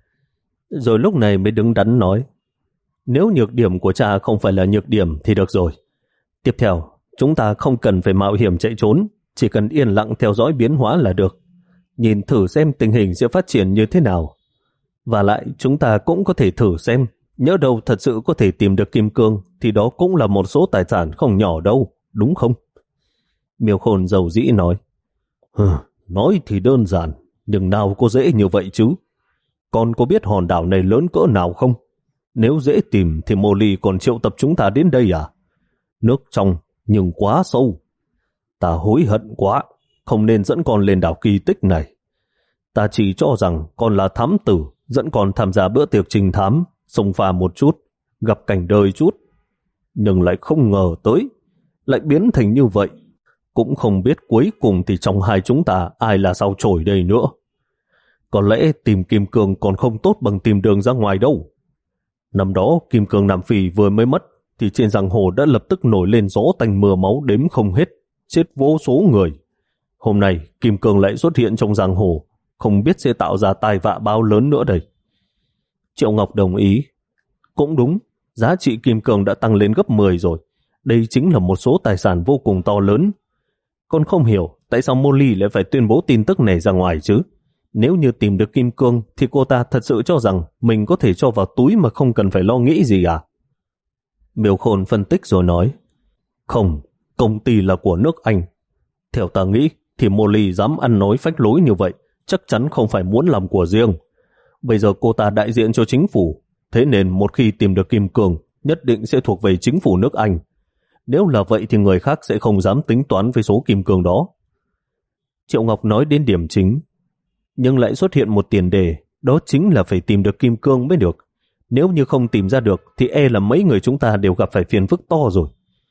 Rồi lúc này mới đứng đắn nói. Nếu nhược điểm của cha không phải là nhược điểm thì được rồi. Tiếp theo, chúng ta không cần phải mạo hiểm chạy trốn, chỉ cần yên lặng theo dõi biến hóa là được. Nhìn thử xem tình hình sẽ phát triển như thế nào. Và lại chúng ta cũng có thể thử xem, nhớ đâu thật sự có thể tìm được kim cương thì đó cũng là một số tài sản không nhỏ đâu, đúng không? Miêu Khôn dầu dĩ nói. Hừ, nói thì đơn giản, nhưng nào có dễ như vậy chứ. Con có biết hòn đảo này lớn cỡ nào không? Nếu dễ tìm thì Molly còn triệu tập chúng ta đến đây à? Nước trong nhưng quá sâu. Ta hối hận quá, không nên dẫn con lên đảo kỳ tích này. Ta chỉ cho rằng con là thám tử, dẫn con tham gia bữa tiệc trình thám, xông pha một chút, gặp cảnh đời chút. Nhưng lại không ngờ tới, lại biến thành như vậy. Cũng không biết cuối cùng thì trong hai chúng ta ai là sao chổi đây nữa. Có lẽ tìm kim cương còn không tốt bằng tìm đường ra ngoài đâu. Năm đó kim cương Nam Phi vừa mới mất, thì trên giang hồ đã lập tức nổi lên gió tanh mưa máu đếm không hết, chết vô số người. Hôm nay kim cương lại xuất hiện trong giang hồ, không biết sẽ tạo ra tai vạ bao lớn nữa đây. Triệu Ngọc đồng ý. Cũng đúng, giá trị kim cương đã tăng lên gấp mười rồi. Đây chính là một số tài sản vô cùng to lớn. Con không hiểu tại sao Molly lại phải tuyên bố tin tức này ra ngoài chứ. Nếu như tìm được kim cương thì cô ta thật sự cho rằng mình có thể cho vào túi mà không cần phải lo nghĩ gì à? Miêu Khôn phân tích rồi nói. Không, công ty là của nước Anh. Theo ta nghĩ thì Molly dám ăn nói phách lối như vậy chắc chắn không phải muốn làm của riêng. Bây giờ cô ta đại diện cho chính phủ, thế nên một khi tìm được kim cương nhất định sẽ thuộc về chính phủ nước Anh. Nếu là vậy thì người khác sẽ không dám tính toán với số kim cương đó. Triệu Ngọc nói đến điểm chính, nhưng lại xuất hiện một tiền đề, đó chính là phải tìm được kim cương mới được. Nếu như không tìm ra được thì e là mấy người chúng ta đều gặp phải phiền phức to rồi.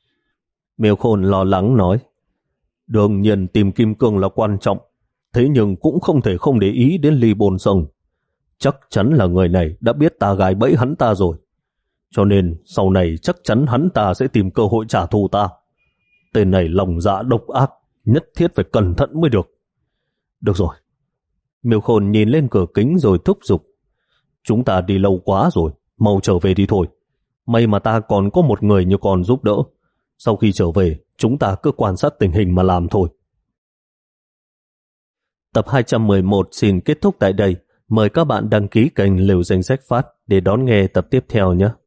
Miêu Khôn lo lắng nói. Đương nhiên tìm kim cương là quan trọng, thế nhưng cũng không thể không để ý đến Ly Bồn Sông. Chắc chắn là người này đã biết ta gài bẫy hắn ta rồi. Cho nên sau này chắc chắn hắn ta sẽ tìm cơ hội trả thù ta. Tên này lòng dạ độc ác, nhất thiết phải cẩn thận mới được. Được rồi. Miêu Khôn nhìn lên cửa kính rồi thúc giục. Chúng ta đi lâu quá rồi, mau trở về đi thôi. May mà ta còn có một người như con giúp đỡ. Sau khi trở về, chúng ta cứ quan sát tình hình mà làm thôi. Tập hai trăm mười một xin kết thúc tại đây. Mời các bạn đăng ký kênh Liều Danh Sách Phát để đón nghe tập tiếp theo nhé.